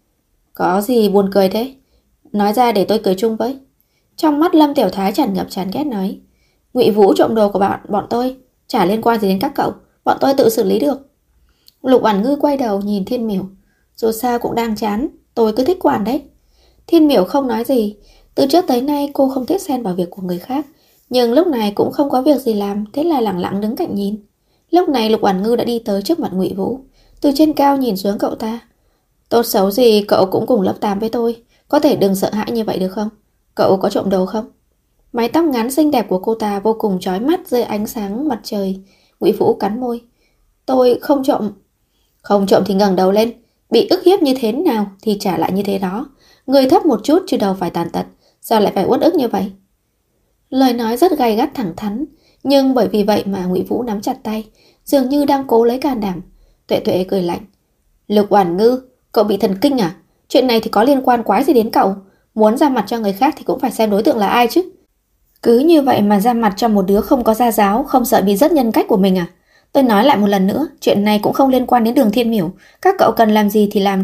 Có gì buồn cười thế? Nói ra để tôi cười chung với. Trong mắt Lâm Tiểu Thái tràn ngập chán ghét nói. Ngụy Vũ trộm đồ của bọn tôi, chả liên quan gì đến các cậu, bọn tôi tự xử lý được. Lục Oản Ngư quay đầu nhìn Thiên Miểu. Dù sao cũng đang chán, tôi cứ thích quản đấy. Thiên Miểu không nói gì. Từ trước tới nay cô không thích xen vào việc của người khác, nhưng lúc này cũng không có việc gì làm, thế là lặng lặng đứng cạnh nhìn. Lúc này Lục Oản Ngư đã đi tới trước mặt Ngụy Vũ, từ trên cao nhìn xuống cậu ta. Tốt xấu gì cậu cũng cùng lớp 8 với tôi, có thể đừng sợ hãi như vậy được không? Cậu có trộm đồ không? Mái tóc ngắn xinh đẹp của cô ta vô cùng chói mắt dưới ánh sáng mặt trời. Ngụy Vũ cắn môi. Tôi không trộm. Không trộm thì ngẩng đầu lên. Bị ức hiếp như thế nào thì trả lại như thế đó. Người thấp một chút chứ đâu phải tàn tật. Sao lại phải uất ức như vậy? Lời nói rất gay gắt thẳng thắn, nhưng bởi vì vậy mà Ngụy Vũ nắm chặt tay, dường như đang cố lấy can đảm. Tuệ Tuệ cười lạnh. Lục Oản Ngư, cậu bị thần kinh à? Chuyện này thì có liên quan quái gì đến cậu? Muốn ra mặt cho người khác thì cũng phải xem đối tượng là ai chứ. Cứ như vậy mà ra mặt cho một đứa không có gia giáo, không sợ bị rớt nhân cách của mình à? Tôi nói lại một lần nữa, chuyện này cũng không liên quan đến Đường Thiên Miểu. Các cậu cần làm gì thì làm đi.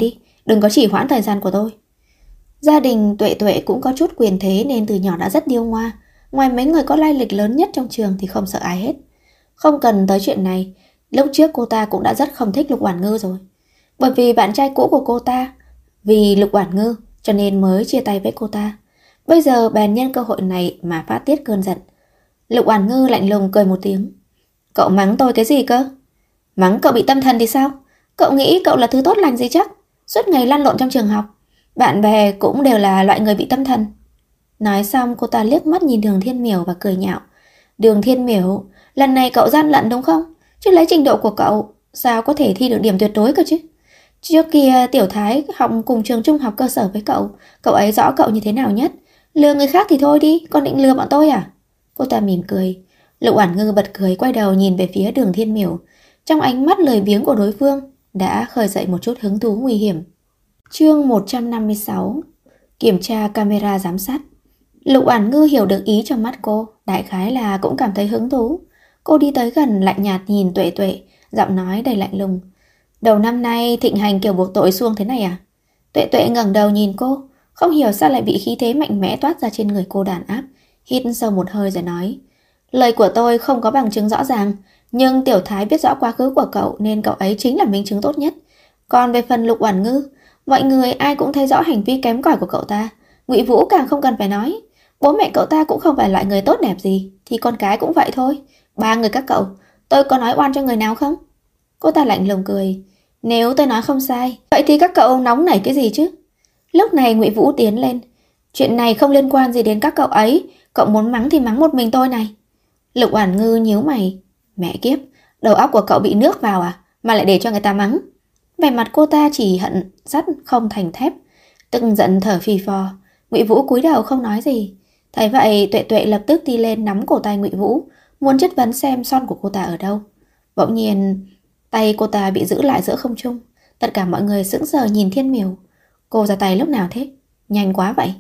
đừng có trì hoãn thời gian của tôi. Gia đình Tuệ Tuệ cũng có chút quyền thế nên từ nhỏ đã rất điêu ngoa. Ngoài mấy người có lai lịch lớn nhất trong trường thì không sợ ai hết. Không cần tới chuyện này, lúc trước cô ta cũng đã rất không thích Lục Oản Ngư rồi. Bởi vì bạn trai cũ của cô ta, vì Lục Oản Ngư cho nên mới chia tay với cô ta. Bây giờ bèn nhân cơ hội này mà phát tiết cơn giận. Lục Oản Ngư lạnh lùng cười một tiếng. Cậu mắng tôi cái gì cơ? Mắng cậu bị tâm thần thì sao? Cậu nghĩ cậu là thứ tốt lành gì chắc? Suốt ngày lăn lộn trong trường học, bạn bè cũng đều là loại người bị tâm thần. Nói xong cô ta liếc mắt nhìn Đường Thiên Miểu và cười nhạo. Đường Thiên Miểu, lần này cậu gian lận đúng không? Chứ lấy trình độ của cậu, sao có thể thi được điểm tuyệt đối cơ chứ? Trước kia Tiểu Thái học cùng trường trung học cơ sở với cậu ấy rõ cậu như thế nào nhất. Lừa người khác thì thôi đi, còn định lừa bọn tôi à? Cô ta mỉm cười. Lục Oản Ngư bật cười quay đầu nhìn về phía Đường Thiên Miểu. Trong ánh mắt lười biếng của đối phương đã khơi dậy một chút hứng thú nguy hiểm. Chương 156. Kiểm tra camera giám sát. Lục Oản Ngư hiểu được ý trong mắt cô, đại khái là cũng cảm thấy hứng thú. Cô đi tới gần lạnh nhạt nhìn Tuệ Tuệ, giọng nói đầy lạnh lùng. Đầu năm nay thịnh hành kiểu buộc tội suông thế này à? Tuệ Tuệ ngẩng đầu nhìn cô, không hiểu sao lại bị khí thế mạnh mẽ toát ra trên người cô đàn áp. Hít sâu một hơi rồi nói. Lời của tôi không có bằng chứng rõ ràng, nhưng Tiểu Thái biết rõ quá khứ của cậu nên cậu ấy chính là minh chứng tốt nhất. Còn về phần Lục Oản Ngư, mọi người ai cũng thấy rõ hành vi kém cỏi của cậu ta. Ngụy Vũ càng không cần phải nói. Bố mẹ cậu ta cũng không phải loại người tốt đẹp gì, thì con cái cũng vậy thôi. Ba người các cậu, tôi có nói oan cho người nào không? Cô ta lạnh lùng cười. Nếu tôi nói không sai, vậy thì các cậu nóng nảy cái gì chứ? Lúc này Ngụy Vũ tiến lên. Chuyện này không liên quan gì đến các cậu ấy, cậu muốn mắng thì mắng một mình tôi này. Lục Oản Ngư nhíu mày. Mẹ kiếp, đầu óc của cậu bị nước vào à, mà lại để cho người ta mắng? Vẻ mặt cô ta chỉ hận sắt không thành thép, tức giận thở phì phò. Ngụy Vũ cúi đầu không nói gì. Thấy vậy, Tuệ Tuệ lập tức đi lên nắm cổ tay Ngụy Vũ, muốn chất vấn xem son của cô ta ở đâu. Bỗng nhiên, tay cô ta bị giữ lại giữa không trung. Tất cả mọi người sững sờ nhìn Thiên Miểu. Cô ra tay lúc nào thế? Nhanh quá vậy.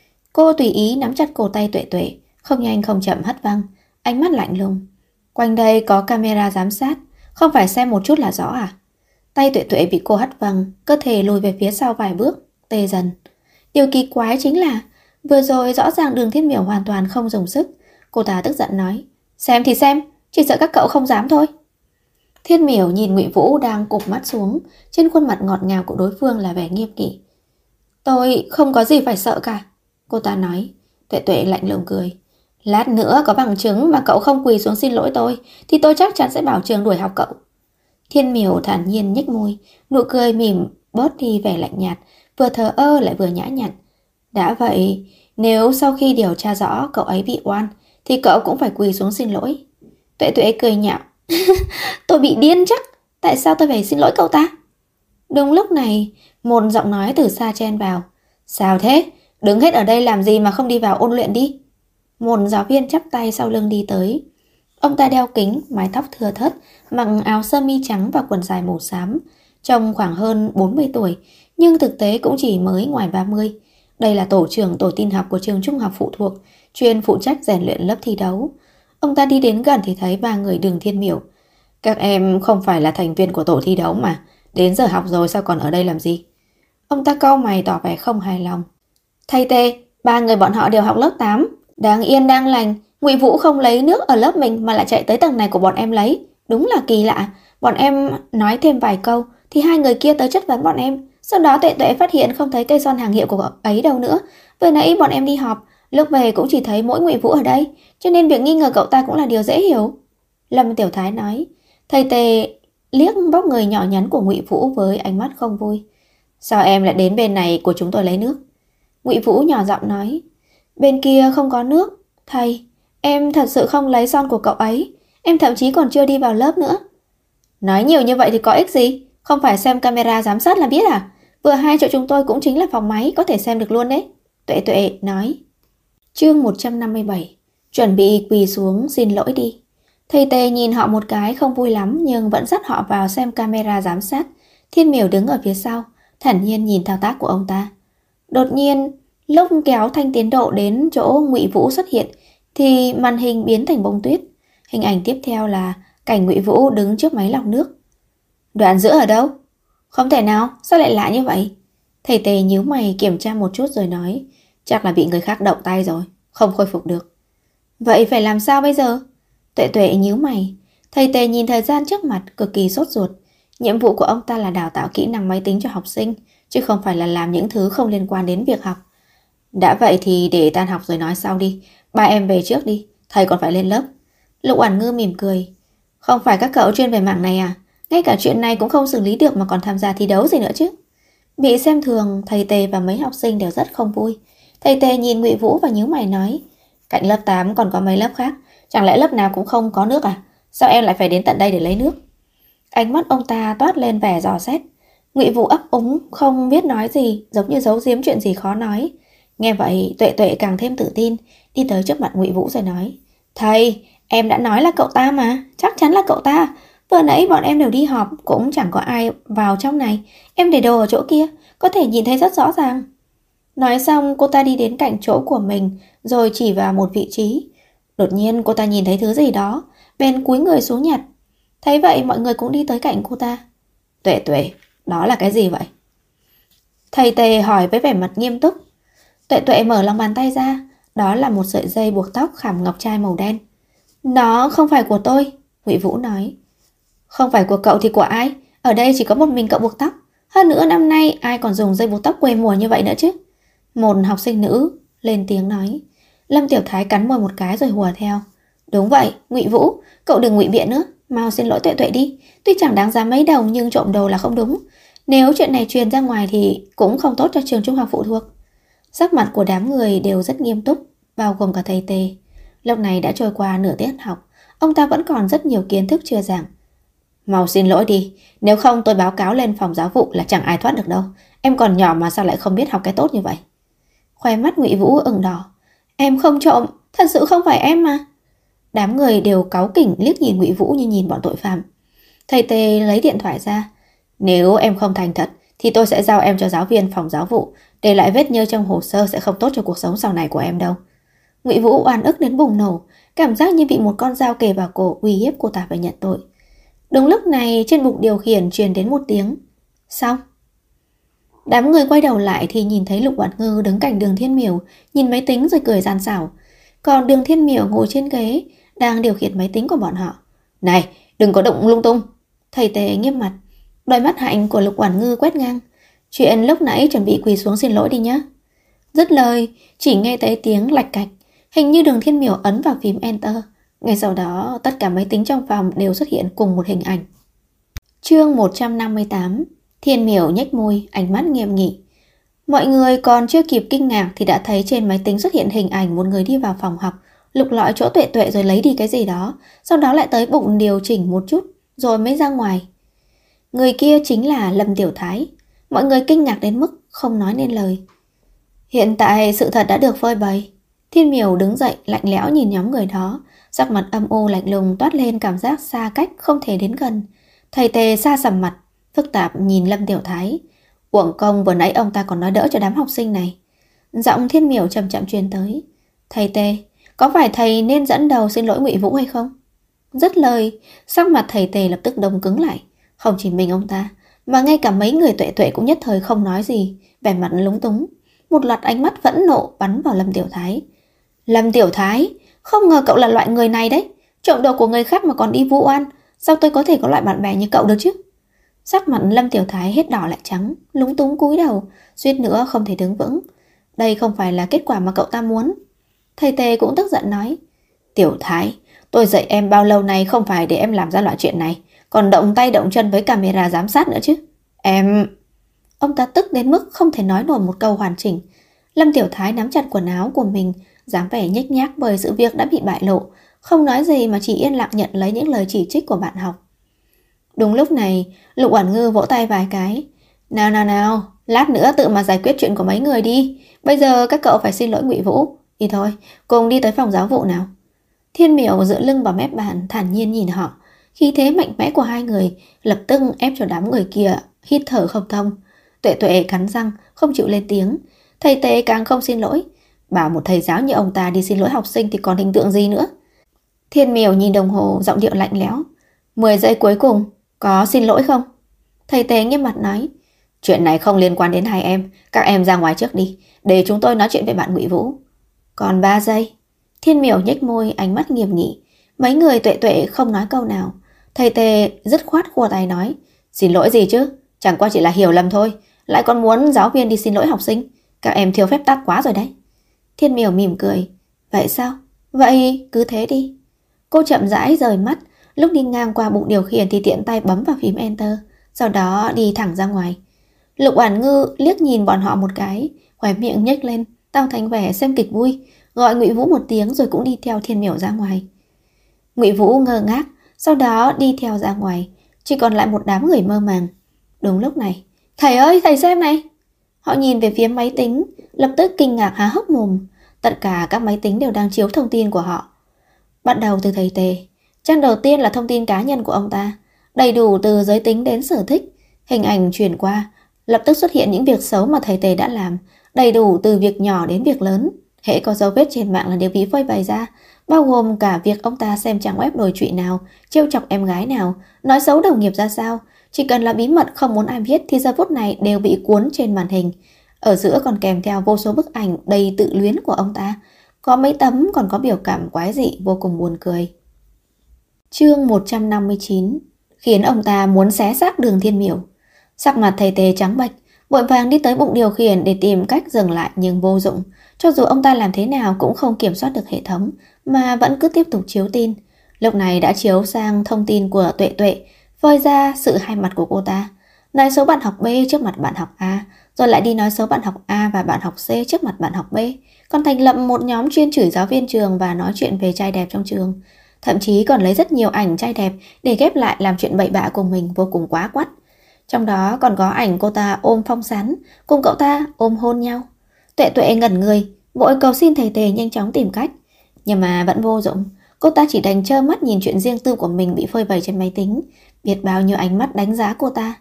Cô tùy ý nắm chặt cổ tay Tuệ Tuệ, không nhanh không chậm hất văng, ánh mắt lạnh lùng. Quanh đây có camera giám sát, không phải xem một chút là rõ à? Tay Tuệ Tuệ bị cô hất văng, cơ thể lùi về phía sau vài bước, tê dần. Điều kỳ quái chính là vừa rồi rõ ràng Đường Thiên Miểu hoàn toàn không dùng sức. Cô ta tức giận nói. Xem thì xem, chỉ sợ các cậu không dám thôi. Thiên Miểu nhìn Ngụy Vũ đang cụp mắt xuống, trên khuôn mặt ngọt ngào của đối phương là vẻ nghiêm nghị. Tôi không có gì phải sợ cả, cô ta nói. Tuệ Tuệ lạnh lùng cười. Lát nữa có bằng chứng mà cậu không quỳ xuống xin lỗi tôi, thì tôi chắc chắn sẽ bảo trường đuổi học cậu. Thiên Miểu thản nhiên nhếch môi, nụ cười mỉm bớt đi vẻ lạnh nhạt, vừa thờ ơ lại vừa nhã nhặn. Đã vậy, nếu sau khi điều tra rõ cậu ấy bị oan, thì cậu cũng phải quỳ xuống xin lỗi. Tuệ Tuệ cười nhạo. Tôi bị điên chắc, tại sao tôi phải xin lỗi cậu ta? Đúng lúc này, một giọng nói từ xa chen vào. Sao thế? Đứng hết ở đây làm gì mà không đi vào ôn luyện đi? Một giáo viên chắp tay sau lưng đi tới. Ông ta đeo kính, mái tóc thưa thớt, mặc áo sơ mi trắng và quần dài màu xám, trông khoảng hơn 40 tuổi, nhưng thực tế cũng chỉ mới ngoài 30. Đây là tổ trưởng tổ tin học của trường trung học phụ thuộc, chuyên phụ trách rèn luyện lớp thi đấu. Ông ta đi đến gần thì thấy ba người Đường Thiên Miểu. Các em không phải là thành viên của tổ thi đấu mà, đến giờ học rồi sao còn ở đây làm gì? Ông ta cau mày tỏ vẻ không hài lòng. Thầy Tê, ba người bọn họ đều học lớp 8, đáng yên đang lành. Ngụy Vũ không lấy nước ở lớp mình mà lại chạy tới tầng này của bọn em lấy. Đúng là kỳ lạ. Bọn em nói thêm vài câu thì hai người kia tới chất vấn bọn em. Sau đó Tuệ Tuệ phát hiện không thấy cây son hàng hiệu của cậu ấy đâu nữa. Vừa nãy bọn em đi họp, lúc về cũng chỉ thấy mỗi Ngụy Vũ ở đây, cho nên việc nghi ngờ cậu ta cũng là điều dễ hiểu. Lâm Tiểu Thái nói. Thầy Tề liếc bóc người nhỏ nhắn của Ngụy Vũ với ánh mắt không vui. Sao em lại đến bên này của chúng tôi lấy nước? Ngụy Vũ nhỏ giọng nói. Bên kia không có nước. Thầy, em thật sự không lấy son của cậu ấy. Em thậm chí còn chưa đi vào lớp nữa. Nói nhiều như vậy thì có ích gì? Không phải xem camera giám sát là biết à? Vừa hai chỗ chúng tôi cũng chính là phòng máy, có thể xem được luôn đấy. Tuệ Tuệ nói. Chương 157. Chuẩn bị quỳ xuống xin lỗi đi. Thầy Tề nhìn họ một cái không vui lắm, nhưng vẫn dắt họ vào xem camera giám sát. Thiên Miểu đứng ở phía sau, thản nhiên nhìn thao tác của ông ta. Đột nhiên, lúc kéo thanh tiến độ đến chỗ Ngụy Vũ xuất hiện, thì màn hình biến thành bông tuyết. Hình ảnh tiếp theo là cảnh Ngụy Vũ đứng trước máy lọc nước. Đoạn giữa ở đâu? Không thể nào, sao lại lạ như vậy? Thầy Tề nhíu mày kiểm tra một chút rồi nói, chắc là bị người khác động tay rồi, không khôi phục được. Vậy phải làm sao bây giờ? Tuệ Tuệ nhíu mày. Thầy Tề nhìn thời gian trước mặt cực kỳ sốt ruột. Nhiệm vụ của ông ta là đào tạo kỹ năng máy tính cho học sinh, chứ không phải là làm những thứ không liên quan đến việc học. Đã vậy thì để tan học rồi nói sau đi. Ba em về trước đi, thầy còn phải lên lớp. Lục Oản Ngư mỉm cười. Không phải các cậu chuyên về mảng này à? Ngay cả chuyện này cũng không xử lý được mà còn tham gia thi đấu gì nữa chứ. Bị xem thường, thầy Tề và mấy học sinh đều rất không vui. Thầy Tề nhìn Ngụy Vũ và nhíu mày nói, cạnh lớp 8 còn có mấy lớp khác, chẳng lẽ lớp nào cũng không có nước à? Sao em lại phải đến tận đây để lấy nước? Ánh mắt ông ta toát lên vẻ dò xét. Ngụy Vũ ấp úng không biết nói gì, giống như giấu giếm chuyện gì khó nói. Nghe vậy, Tuệ Tuệ càng thêm tự tin, đi tới trước mặt Ngụy Vũ rồi nói, thầy, em đã nói là cậu ta mà, chắc chắn là cậu ta. Vừa nãy bọn em đều đi họp, cũng chẳng có ai vào trong này. Em để đồ ở chỗ kia, có thể nhìn thấy rất rõ ràng. Nói xong, cô ta đi đến cạnh chỗ của mình, rồi chỉ vào một vị trí. Đột nhiên cô ta nhìn thấy thứ gì đó, bèn cúi người xuống nhặt. Thấy vậy mọi người cũng đi tới cạnh cô ta. Tuệ Tuệ, đó là cái gì vậy? Thầy Tề hỏi với vẻ mặt nghiêm túc. Tuệ Tuệ mở lòng bàn tay ra, đó là một sợi dây buộc tóc khảm ngọc trai màu đen. Nó không phải của tôi, Ngụy Vũ nói. Không phải của cậu thì của ai? Ở đây chỉ có một mình cậu buộc tóc. Hơn nữa năm nay ai còn dùng dây buộc tóc quê mùa như vậy nữa chứ? Một học sinh nữ lên tiếng nói. Lâm Tiểu Thái cắn môi một cái rồi hùa theo. Đúng vậy, Ngụy Vũ, cậu đừng ngụy biện nữa, mau xin lỗi Tuệ Tuệ đi. Tuy chẳng đáng giá mấy đồng nhưng trộm đồ là không đúng. Nếu chuyện này truyền ra ngoài thì cũng không tốt cho trường trung học phụ thuộc. Sắc mặt của đám người đều rất nghiêm túc, bao gồm cả thầy Tề. Lúc này đã trôi qua nửa tiết học, ông ta vẫn còn rất nhiều kiến thức chưa giảng. Mau xin lỗi đi, nếu không tôi báo cáo lên phòng giáo vụ là chẳng ai thoát được đâu. Em còn nhỏ mà sao lại không biết học cái tốt như vậy? Khóe mắt Ngụy Vũ ửng đỏ. Em không trộm, thật sự không phải em mà. Đám người đều cáu kỉnh liếc nhìn Ngụy Vũ như nhìn bọn tội phạm. Thầy Tề lấy điện thoại ra. Nếu em không thành thật thì tôi sẽ giao em cho giáo viên phòng giáo vụ. Để lại vết nhơ trong hồ sơ sẽ không tốt cho cuộc sống sau này của em đâu. Ngụy Vũ oan ức đến bùng nổ, cảm giác như bị một con dao kề vào cổ uy hiếp cô ta phải nhận tội. Đúng lúc này trên bục điều khiển truyền đến một tiếng. Xong. Đám người quay đầu lại thì nhìn thấy Lục Oản Ngư đứng cạnh Đường Thiên Miểu, nhìn máy tính rồi cười gian xảo. Còn Đường Thiên Miểu ngồi trên ghế, đang điều khiển máy tính của bọn họ. Này, đừng có động lung tung. Thầy Tề nghiêm mặt. Đôi mắt hạnh của Lục Oản Ngư quét ngang. Chuyện lúc nãy chuẩn bị quỳ xuống xin lỗi đi nhé. Dứt lời, chỉ nghe thấy tiếng lạch cạch. Hình như Đường Thiên Miểu ấn vào phím Enter. Ngay sau đó, tất cả máy tính trong phòng đều xuất hiện cùng một hình ảnh. Chương 158. Thiên Miểu nhếch môi, ánh mắt nghiêm nghị. Mọi người còn chưa kịp kinh ngạc thì đã thấy trên máy tính xuất hiện hình ảnh một người đi vào phòng học, lục lọi chỗ Tuệ Tuệ rồi lấy đi cái gì đó, sau đó lại tới bụng điều chỉnh một chút, rồi mới ra ngoài. Người kia chính là Lâm Tiểu Thái. Mọi người kinh ngạc đến mức không nói nên lời. Hiện tại sự thật đã được phơi bày. Thiên Miểu đứng dậy lạnh lẽo nhìn nhóm người đó, sắc mặt âm u lạnh lùng toát lên cảm giác xa cách không thể đến gần. Thầy Tề xa sầm mặt, phức tạp nhìn Lâm Tiểu Thái. Uổng công vừa nãy ông ta còn nói đỡ cho đám học sinh này. Giọng Thiên Miểu chậm chậm truyền tới. Thầy Tề, có phải thầy nên dẫn đầu xin lỗi Ngụy Vũ hay không? Dứt lời, sắc mặt thầy Tề lập tức đông cứng lại. Không chỉ mình ông ta, mà ngay cả mấy người Tuệ Tuệ cũng nhất thời không nói gì, vẻ mặt lúng túng. Một loạt ánh mắt phẫn nộ bắn vào Lâm Tiểu Thái. Lâm Tiểu Thái, không ngờ cậu là loại người này đấy. Trộm đồ của người khác mà còn đi vu oan. Sao tôi có thể có loại bạn bè như cậu được chứ? Sắc mặt Lâm Tiểu Thái hết đỏ lại trắng, lúng túng cúi đầu, suýt nữa không thể đứng vững. Đây không phải là kết quả mà cậu ta muốn. Thầy Tề cũng tức giận nói. Tiểu Thái, tôi dạy em bao lâu nay không phải để em làm ra loại chuyện này, còn động tay động chân với camera giám sát nữa chứ. Em... Ông ta tức đến mức không thể nói nổi một câu hoàn chỉnh. Lâm Tiểu Thái nắm chặt quần áo của mình, dáng vẻ nhếch nhác bởi sự việc đã bị bại lộ, không nói gì mà chỉ yên lặng nhận lấy những lời chỉ trích của bạn học. Đúng lúc này, Lục Oản Ngư vỗ tay vài cái. Nào nào nào, lát nữa tự mà giải quyết chuyện của mấy người đi. Bây giờ các cậu phải xin lỗi Ngụy Vũ. Đi thôi, cùng đi tới phòng giáo vụ nào. Thiên Miểu dựa lưng vào mép bàn, thản nhiên nhìn họ. Khí thế mạnh mẽ của hai người lập tức ép cho đám người kia hít thở không thông. Tuệ Tuệ cắn răng, không chịu lên tiếng. Thầy Tề càng không xin lỗi. Bảo một thầy giáo như ông ta đi xin lỗi học sinh thì còn hình tượng gì nữa. Thiên Miểu nhìn đồng hồ, giọng điệu lạnh lẽo. 10 giây cuối cùng, có xin lỗi không? Thầy Tề nghiêm mặt nói. Chuyện này không liên quan đến hai em, các em ra ngoài trước đi, để chúng tôi nói chuyện với bạn Ngụy Vũ. Còn 3 giây. Thiên Miểu nhếch môi, ánh mắt nghiêm nghị. Mấy người Tuệ Tuệ không nói câu nào. Thầy Tề dứt khoát khua tay nói, xin lỗi gì chứ, chẳng qua chỉ là hiểu lầm thôi, lại còn muốn giáo viên đi xin lỗi học sinh. Các em thiếu phép tắc quá rồi đấy. Thiên Miểu mỉm cười, vậy sao? Vậy cứ thế đi. Cô chậm rãi rời mắt, lúc đi ngang qua bụng điều khiển thì tiện tay bấm vào phím Enter, sau đó đi thẳng ra ngoài. Lục Oản Ngư liếc nhìn bọn họ một cái, khóe miệng nhếch lên, tạo thành vẻ xem kịch vui, gọi Ngụy Vũ một tiếng rồi cũng đi theo Thiên Miểu ra ngoài. Ngụy Vũ ngơ ngác, sau đó đi theo ra ngoài, chỉ còn lại một đám người mơ màng. Đúng lúc này, thầy ơi, thầy xem này. Họ nhìn về phía máy tính, lập tức kinh ngạc há hốc mồm. Tất cả các máy tính đều đang chiếu thông tin của họ. Bắt đầu từ thầy Tề. Trang đầu tiên là thông tin cá nhân của ông ta, đầy đủ từ giới tính đến sở thích. Hình ảnh chuyển qua, lập tức xuất hiện những việc xấu mà thầy Tề đã làm, đầy đủ từ việc nhỏ đến việc lớn. Hễ có dấu vết trên mạng là đều bị phơi bày ra, bao gồm cả việc ông ta xem trang web đồi trụy nào, trêu chọc em gái nào, nói xấu đồng nghiệp ra sao. Chỉ cần là bí mật không muốn ai biết thì giờ phút này đều bị cuốn trên màn hình. Ở giữa còn kèm theo vô số bức ảnh đầy tự luyến của ông ta. Có mấy tấm còn có biểu cảm quái dị vô cùng buồn cười. Chương 159 khiến ông ta muốn xé xác Đường Thiên Miểu. Sắc mặt thầy Tề trắng bệch, vội vàng đi tới bụng điều khiển để tìm cách dừng lại nhưng vô dụng. Cho dù ông ta làm thế nào cũng không kiểm soát được hệ thống, mà vẫn cứ tiếp tục chiếu tin. Lúc này đã chiếu sang thông tin của Tuệ Tuệ, phơi ra sự hai mặt của cô ta. Nói xấu bạn học B trước mặt bạn học A, rồi lại đi nói xấu bạn học A và bạn học C trước mặt bạn học B. Còn thành lập một nhóm chuyên chửi giáo viên trường và nói chuyện về trai đẹp trong trường. Thậm chí còn lấy rất nhiều ảnh trai đẹp để ghép lại làm chuyện bậy bạ của mình, vô cùng quá quắt. Trong đó còn có ảnh cô ta ôm Phong Sán, cùng cậu ta ôm hôn nhau. Tuệ Tuệ ngẩn người, vội cầu xin thầy Tề nhanh chóng tìm cách. Nhưng mà vẫn vô dụng, cô ta chỉ đành trơ mắt nhìn chuyện riêng tư của mình bị phơi bày trên máy tính, biết bao nhiêu ánh mắt đánh giá cô ta.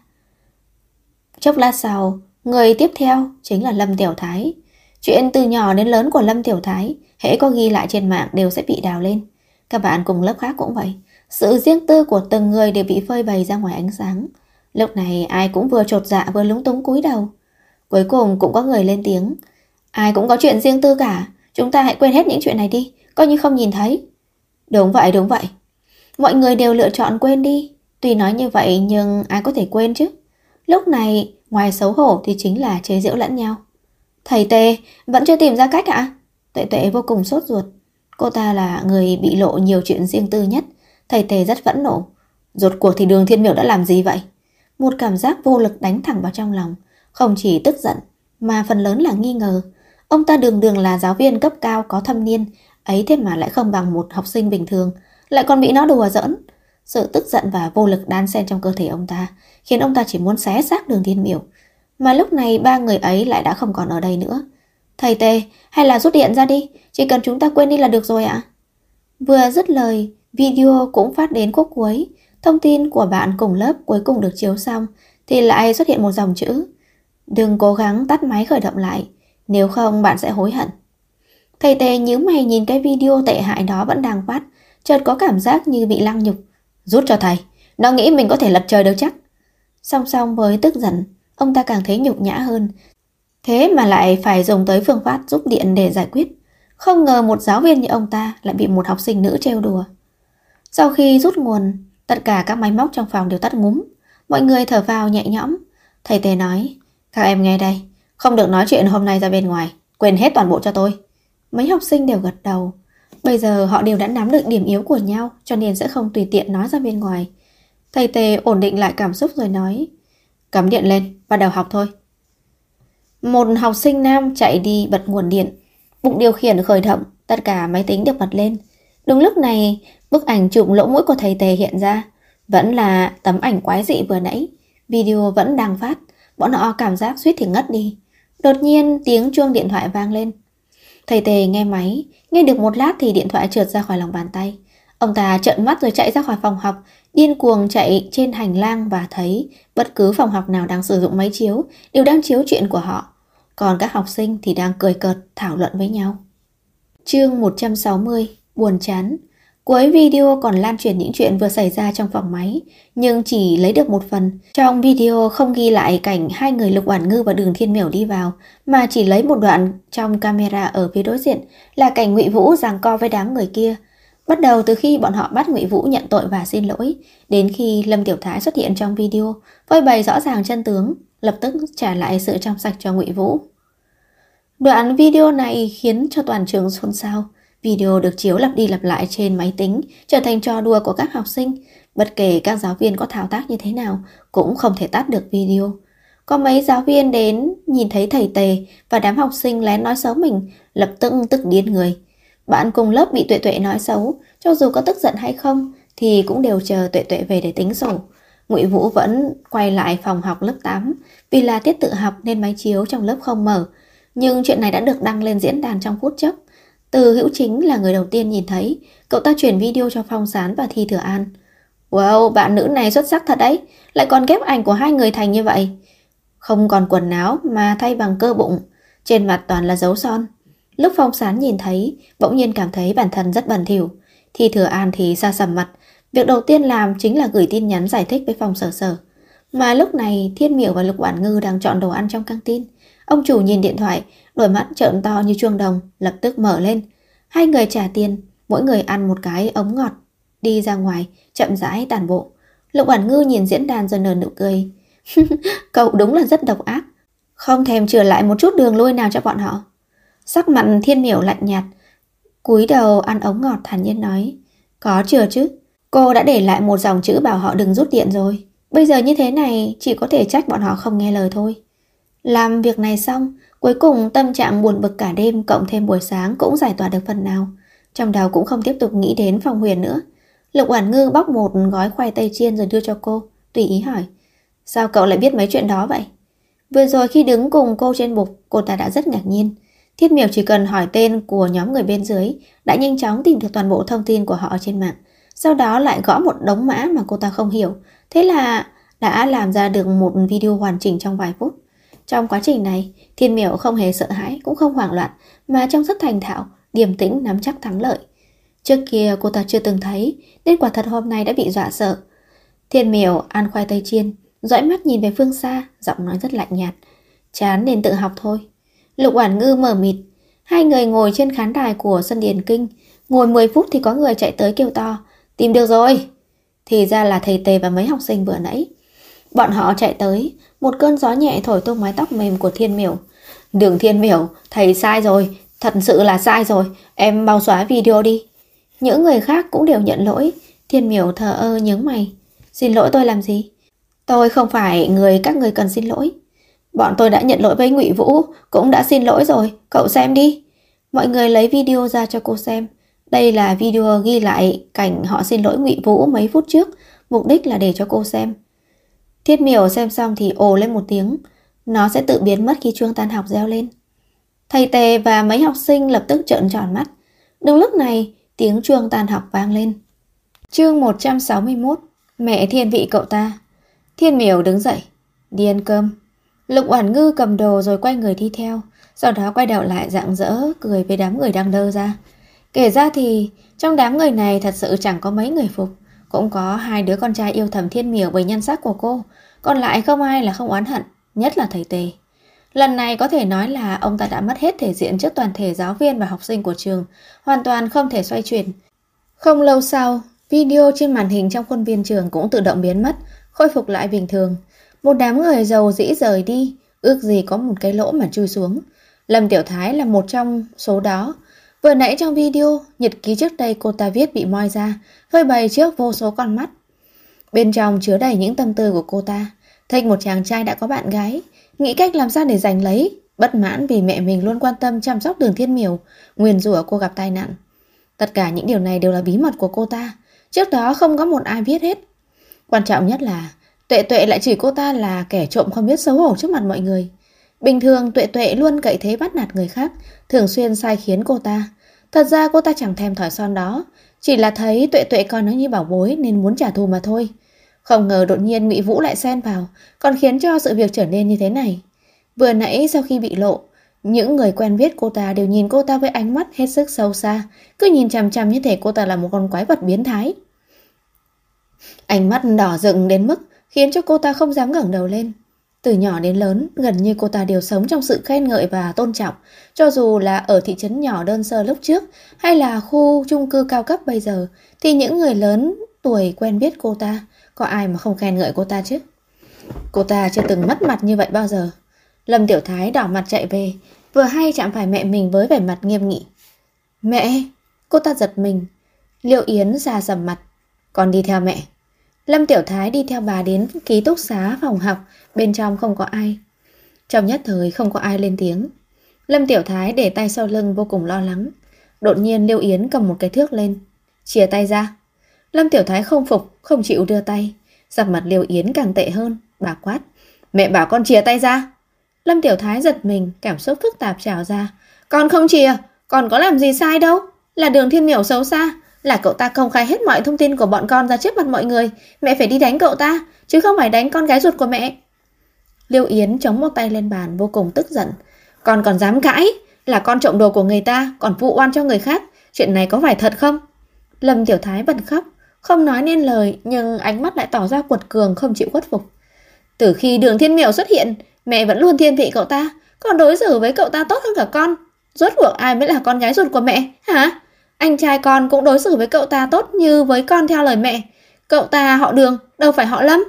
Chốc lát sau, người tiếp theo chính là Lâm Tiểu Thái. Chuyện từ nhỏ đến lớn của Lâm Tiểu Thái, hễ có ghi lại trên mạng đều sẽ bị đào lên. Các bạn cùng lớp khác cũng vậy, sự riêng tư của từng người đều bị phơi bày ra ngoài ánh sáng. Lúc này ai cũng vừa chột dạ vừa lúng túng cúi đầu. Cuối cùng cũng có người lên tiếng, ai cũng có chuyện riêng tư cả, chúng ta hãy quên hết những chuyện này đi, coi như không nhìn thấy. Đúng vậy, đúng vậy. Mọi người đều lựa chọn quên đi. Tuy nói như vậy nhưng ai có thể quên chứ. Lúc này ngoài xấu hổ thì chính là chế giễu lẫn nhau. Thầy Tề vẫn chưa tìm ra cách ạ? Tuệ Tuệ vô cùng sốt ruột. Cô ta là người bị lộ nhiều chuyện riêng tư nhất. Thầy Tề rất phẫn nộ. Rốt cuộc thì Đường Thiên Miểu đã làm gì vậy? Một cảm giác vô lực đánh thẳng vào trong lòng. Không chỉ tức giận mà phần lớn là nghi ngờ. Ông ta đường đường là giáo viên cấp cao có thâm niên, ấy thế mà lại không bằng một học sinh bình thường, lại còn bị nó đùa giỡn. Sự tức giận và vô lực đan xen trong cơ thể ông ta khiến ông ta chỉ muốn xé xác Đường Thiên Miểu. Mà lúc này ba người ấy lại đã không còn ở đây nữa. Thầy Tề, hay là rút điện ra đi, chỉ cần chúng ta quên đi là được rồi ạ. Vừa dứt lời, video cũng phát đến khúc cuối. Thông tin của bạn cùng lớp cuối cùng được chiếu xong thì lại xuất hiện một dòng chữ: đừng cố gắng tắt máy khởi động lại, nếu không bạn sẽ hối hận. Thầy Tề nhíu mày nhìn cái video tệ hại đó vẫn đang phát, chợt có cảm giác như bị lăng nhục. Rút cho thầy, nó nghĩ mình có thể lật trời được chắc. Song song với tức giận, ông ta càng thấy nhục nhã hơn. Thế mà lại phải dùng tới phương pháp rút điện để giải quyết. Không ngờ một giáo viên như ông ta lại bị một học sinh nữ trêu đùa. Sau khi rút nguồn, tất cả các máy móc trong phòng đều tắt ngúm. Mọi người thở vào nhẹ nhõm. Thầy Tề nói, các em nghe đây, không được nói chuyện hôm nay ra bên ngoài, quên hết toàn bộ cho tôi. Mấy học sinh đều gật đầu. Bây giờ họ đều đã nắm được điểm yếu của nhau, cho nên sẽ không tùy tiện nói ra bên ngoài. Thầy Tề ổn định lại cảm xúc rồi nói, cắm điện lên, bắt đầu học thôi. Một học sinh nam chạy đi bật nguồn điện. Bụng điều khiển khởi động, tất cả máy tính được bật lên. Đúng lúc này, bức ảnh chụp lỗ mũi của thầy Tề hiện ra. Vẫn là tấm ảnh quái dị vừa nãy. Video vẫn đang phát. Bọn họ cảm giác suýt thì ngất đi. Đột nhiên tiếng chuông điện thoại vang lên. Thầy Tề nghe máy, nghe được một lát thì điện thoại trượt ra khỏi lòng bàn tay. Ông ta trợn mắt rồi chạy ra khỏi phòng học, điên cuồng chạy trên hành lang và thấy bất cứ phòng học nào đang sử dụng máy chiếu đều đang chiếu chuyện của họ. Còn các học sinh thì đang cười cợt thảo luận với nhau. Chương 160, buồn chán. Cuối video còn lan truyền những chuyện vừa xảy ra trong phòng máy, nhưng chỉ lấy được một phần. Trong video không ghi lại cảnh hai người Lục Oản Ngư và Đường Thiên Miểu đi vào, mà chỉ lấy một đoạn trong camera ở phía đối diện là cảnh Ngụy Vũ giằng co với đám người kia. Bắt đầu từ khi bọn họ bắt Ngụy Vũ nhận tội và xin lỗi, đến khi Lâm Tiểu Thái xuất hiện trong video, phơi bày rõ ràng chân tướng, lập tức trả lại sự trong sạch cho Ngụy Vũ. Đoạn video này khiến cho toàn trường xôn xao. Video được chiếu lặp đi lặp lại trên máy tính, trở thành trò đùa của các học sinh. Bất kể các giáo viên có thao tác như thế nào, cũng không thể tắt được video. Có mấy giáo viên đến nhìn thấy thầy Tề và đám học sinh lén nói xấu mình, lập tức tức điên người. Bạn cùng lớp bị Tuệ Tuệ nói xấu, cho dù có tức giận hay không, thì cũng đều chờ Tuệ Tuệ về để tính sổ. Ngụy Vũ vẫn quay lại phòng học lớp 8, vì là tiết tự học nên máy chiếu trong lớp không mở. Nhưng chuyện này đã được đăng lên diễn đàn trong phút chốc. Từ Hữu Chính là người đầu tiên nhìn thấy, cậu ta chuyển video cho Phong Sán và Thi Thừa An. Wow, bạn nữ này xuất sắc thật đấy, lại còn ghép ảnh của hai người thành như vậy. Không còn quần áo mà thay bằng cơ bụng, trên mặt toàn là dấu son. Lúc Phong Sán nhìn thấy, bỗng nhiên cảm thấy bản thân rất bẩn thỉu. Thi Thừa An thì xa sầm mặt, việc đầu tiên làm chính là gửi tin nhắn giải thích với Phong Sở Sở. Mà lúc này Thiên Miểu và Lục Oản Ngư đang chọn đồ ăn trong căng tin. Ông chủ nhìn điện thoại, đôi mắt trợn to như chuông đồng, lập tức mở lên. Hai người trả tiền, mỗi người ăn một cái ống ngọt, đi ra ngoài, chậm rãi tản bộ. Lục Oản Ngư nhìn diễn đàn rồi nở nụ cười. Cậu đúng là rất độc ác, không thèm chừa lại một chút đường lui nào cho bọn họ. Sắc mặt Thiên Miểu lạnh nhạt, cúi đầu ăn ống ngọt thản nhiên nói. Có chừa chứ, cô đã để lại một dòng chữ bảo họ đừng rút điện rồi. Bây giờ như thế này chỉ có thể trách bọn họ không nghe lời thôi. Làm việc này xong, cuối cùng tâm trạng buồn bực cả đêm cộng thêm buổi sáng cũng giải tỏa được phần nào. Trong đầu cũng không tiếp tục nghĩ đến Phong Huyền nữa. Lục Oản Ngư bóc một gói khoai tây chiên rồi đưa cho cô, tùy ý hỏi. Sao cậu lại biết mấy chuyện đó vậy? Vừa rồi khi đứng cùng cô trên bục, cô ta đã rất ngạc nhiên. Thiết Miểu chỉ cần hỏi tên của nhóm người bên dưới, đã nhanh chóng tìm được toàn bộ thông tin của họ trên mạng. Sau đó lại gõ một đống mã mà cô ta không hiểu. Thế là đã làm ra được một video hoàn chỉnh trong vài phút. Trong quá trình này, Thiên Miểu không hề sợ hãi, cũng không hoảng loạn, mà trông rất thành thạo, điềm tĩnh nắm chắc thắng lợi. Trước kia cô ta chưa từng thấy, nên quả thật hôm nay đã bị dọa sợ. Thiên Miểu ăn khoai tây chiên, dõi mắt nhìn về phương xa, giọng nói rất lạnh nhạt. Chán nên tự học thôi. Lục Oản Ngư mờ mịt. Hai người ngồi trên khán đài của sân Điền Kinh. Ngồi 10 phút thì có người chạy tới kêu to. Tìm được rồi. Thì ra là thầy Tề và mấy học sinh vừa nãy. Bọn họ chạy tới, một cơn gió nhẹ thổi tung mái tóc mềm của Thiên Miểu. Đường Thiên Miểu, thầy sai rồi, thật sự là sai rồi, em mau xóa video đi. Những người khác cũng đều nhận lỗi. Thiên Miểu thờ ơ nhướng mày. Xin lỗi tôi làm gì? Tôi không phải người các người cần xin lỗi. Bọn tôi đã nhận lỗi với Ngụy Vũ, cũng đã xin lỗi rồi, cậu xem đi. Mọi người lấy video ra cho cô xem. Đây là video ghi lại cảnh họ xin lỗi Ngụy Vũ mấy phút trước, mục đích là để cho cô xem. Thiết Miểu xem xong thì ồ lên một tiếng. Nó sẽ tự biến mất khi chuông tan học reo lên. Thầy Tề và mấy học sinh lập tức trợn tròn mắt. Đúng lúc này, tiếng chuông tan học vang lên. Chương 161. Mẹ thiên vị cậu ta. Thiên Miểu đứng dậy, đi ăn cơm. Lục Oản Ngư cầm đồ rồi quay người đi theo, sau đó quay đầu lại rạng rỡ cười với đám người đang đơ ra. Kể ra thì trong đám người này thật sự chẳng có mấy người phục. Cũng có hai đứa con trai yêu thầm Thiên Miểu bởi nhan sắc của cô, còn lại không ai là không oán hận, nhất là thầy Tề. Lần này có thể nói là ông ta đã mất hết thể diện trước toàn thể giáo viên và học sinh của trường, hoàn toàn không thể xoay chuyển. Không lâu sau, video trên màn hình trong khuôn viên trường cũng tự động biến mất, khôi phục lại bình thường. Một đám người giàu dĩ rời đi, ước gì có một cái lỗ mà chui xuống. Lâm Tiểu Thái là một trong số đó. Vừa nãy trong video, nhật ký trước đây cô ta viết bị moi ra, phơi bày trước vô số con mắt. Bên trong chứa đầy những tâm tư của cô ta. Thích một chàng trai đã có bạn gái, nghĩ cách làm sao để giành lấy, bất mãn vì mẹ mình luôn quan tâm chăm sóc Đường Thiên Miểu, nguyền rủa cô gặp tai nạn. Tất cả những điều này đều là bí mật của cô ta, trước đó không có một ai biết hết. Quan trọng nhất là Tuệ Tuệ lại chỉ cô ta là kẻ trộm không biết xấu hổ trước mặt mọi người. Bình thường Tuệ Tuệ luôn cậy thế bắt nạt người khác, thường xuyên sai khiến cô ta. Thật ra cô ta chẳng thèm thỏi son đó, chỉ là thấy Tuệ Tuệ coi nó như bảo bối nên muốn trả thù mà thôi. Không ngờ đột nhiên Ngụy Vũ lại xen vào, còn khiến cho sự việc trở nên như thế này. Vừa nãy sau khi bị lộ, Những người quen biết cô ta đều nhìn cô ta với ánh mắt hết sức sâu xa, cứ nhìn chằm chằm như thể cô ta là một con quái vật biến thái. Ánh mắt đỏ rực đến mức khiến cho cô ta không dám ngẩng đầu lên. Từ nhỏ đến lớn, gần như cô ta đều sống trong sự khen ngợi và tôn trọng, cho dù là ở thị trấn nhỏ đơn sơ lúc trước hay là khu chung cư cao cấp bây giờ, thì những người lớn tuổi quen biết cô ta, có ai mà không khen ngợi cô ta chứ? Cô ta chưa từng mất mặt như vậy bao giờ. Lâm Tiểu Thái đỏ mặt chạy về, vừa hay chạm phải mẹ mình với vẻ mặt nghiêm nghị. Mẹ! Cô ta giật mình. Liệu Yến già sầm mặt. Con đi theo mẹ. Lâm Tiểu Thái đi theo bà đến ký túc xá phòng học, bên trong không có ai. Trong nhất thời không có ai lên tiếng. Lâm Tiểu Thái để tay sau lưng vô cùng lo lắng. Đột nhiên Liêu Yến cầm một cái thước lên. Chia tay ra. Lâm Tiểu Thái không phục, không chịu đưa tay. Sắc mặt Liêu Yến càng tệ hơn. Bà quát. Mẹ bảo con chia tay ra. Lâm Tiểu Thái giật mình, cảm xúc phức tạp trào ra. Con không chia, con có làm gì sai đâu. Là Đường Thiên Miểu xấu xa, là cậu ta công khai hết mọi thông tin của bọn con ra trước mặt mọi người. Mẹ phải đi đánh cậu ta, chứ không phải đánh con gái ruột của mẹ. Liêu Yến chống một tay lên bàn vô cùng tức giận. Con còn dám cãi, là con trộm đồ của người ta, còn vụ oan cho người khác. Chuyện này có phải thật không? Lâm Tiểu Thái bật khóc, không nói nên lời, nhưng ánh mắt lại tỏ ra quật cường không chịu khuất phục. Từ khi Đường Thiên Miểu xuất hiện, mẹ vẫn luôn thiên vị cậu ta, còn đối xử với cậu ta tốt hơn cả con. Rốt cuộc ai mới là con gái ruột của mẹ, hả? Anh trai con cũng đối xử với cậu ta tốt như với con theo lời mẹ. Cậu ta họ Đường, đâu phải họ Lâm.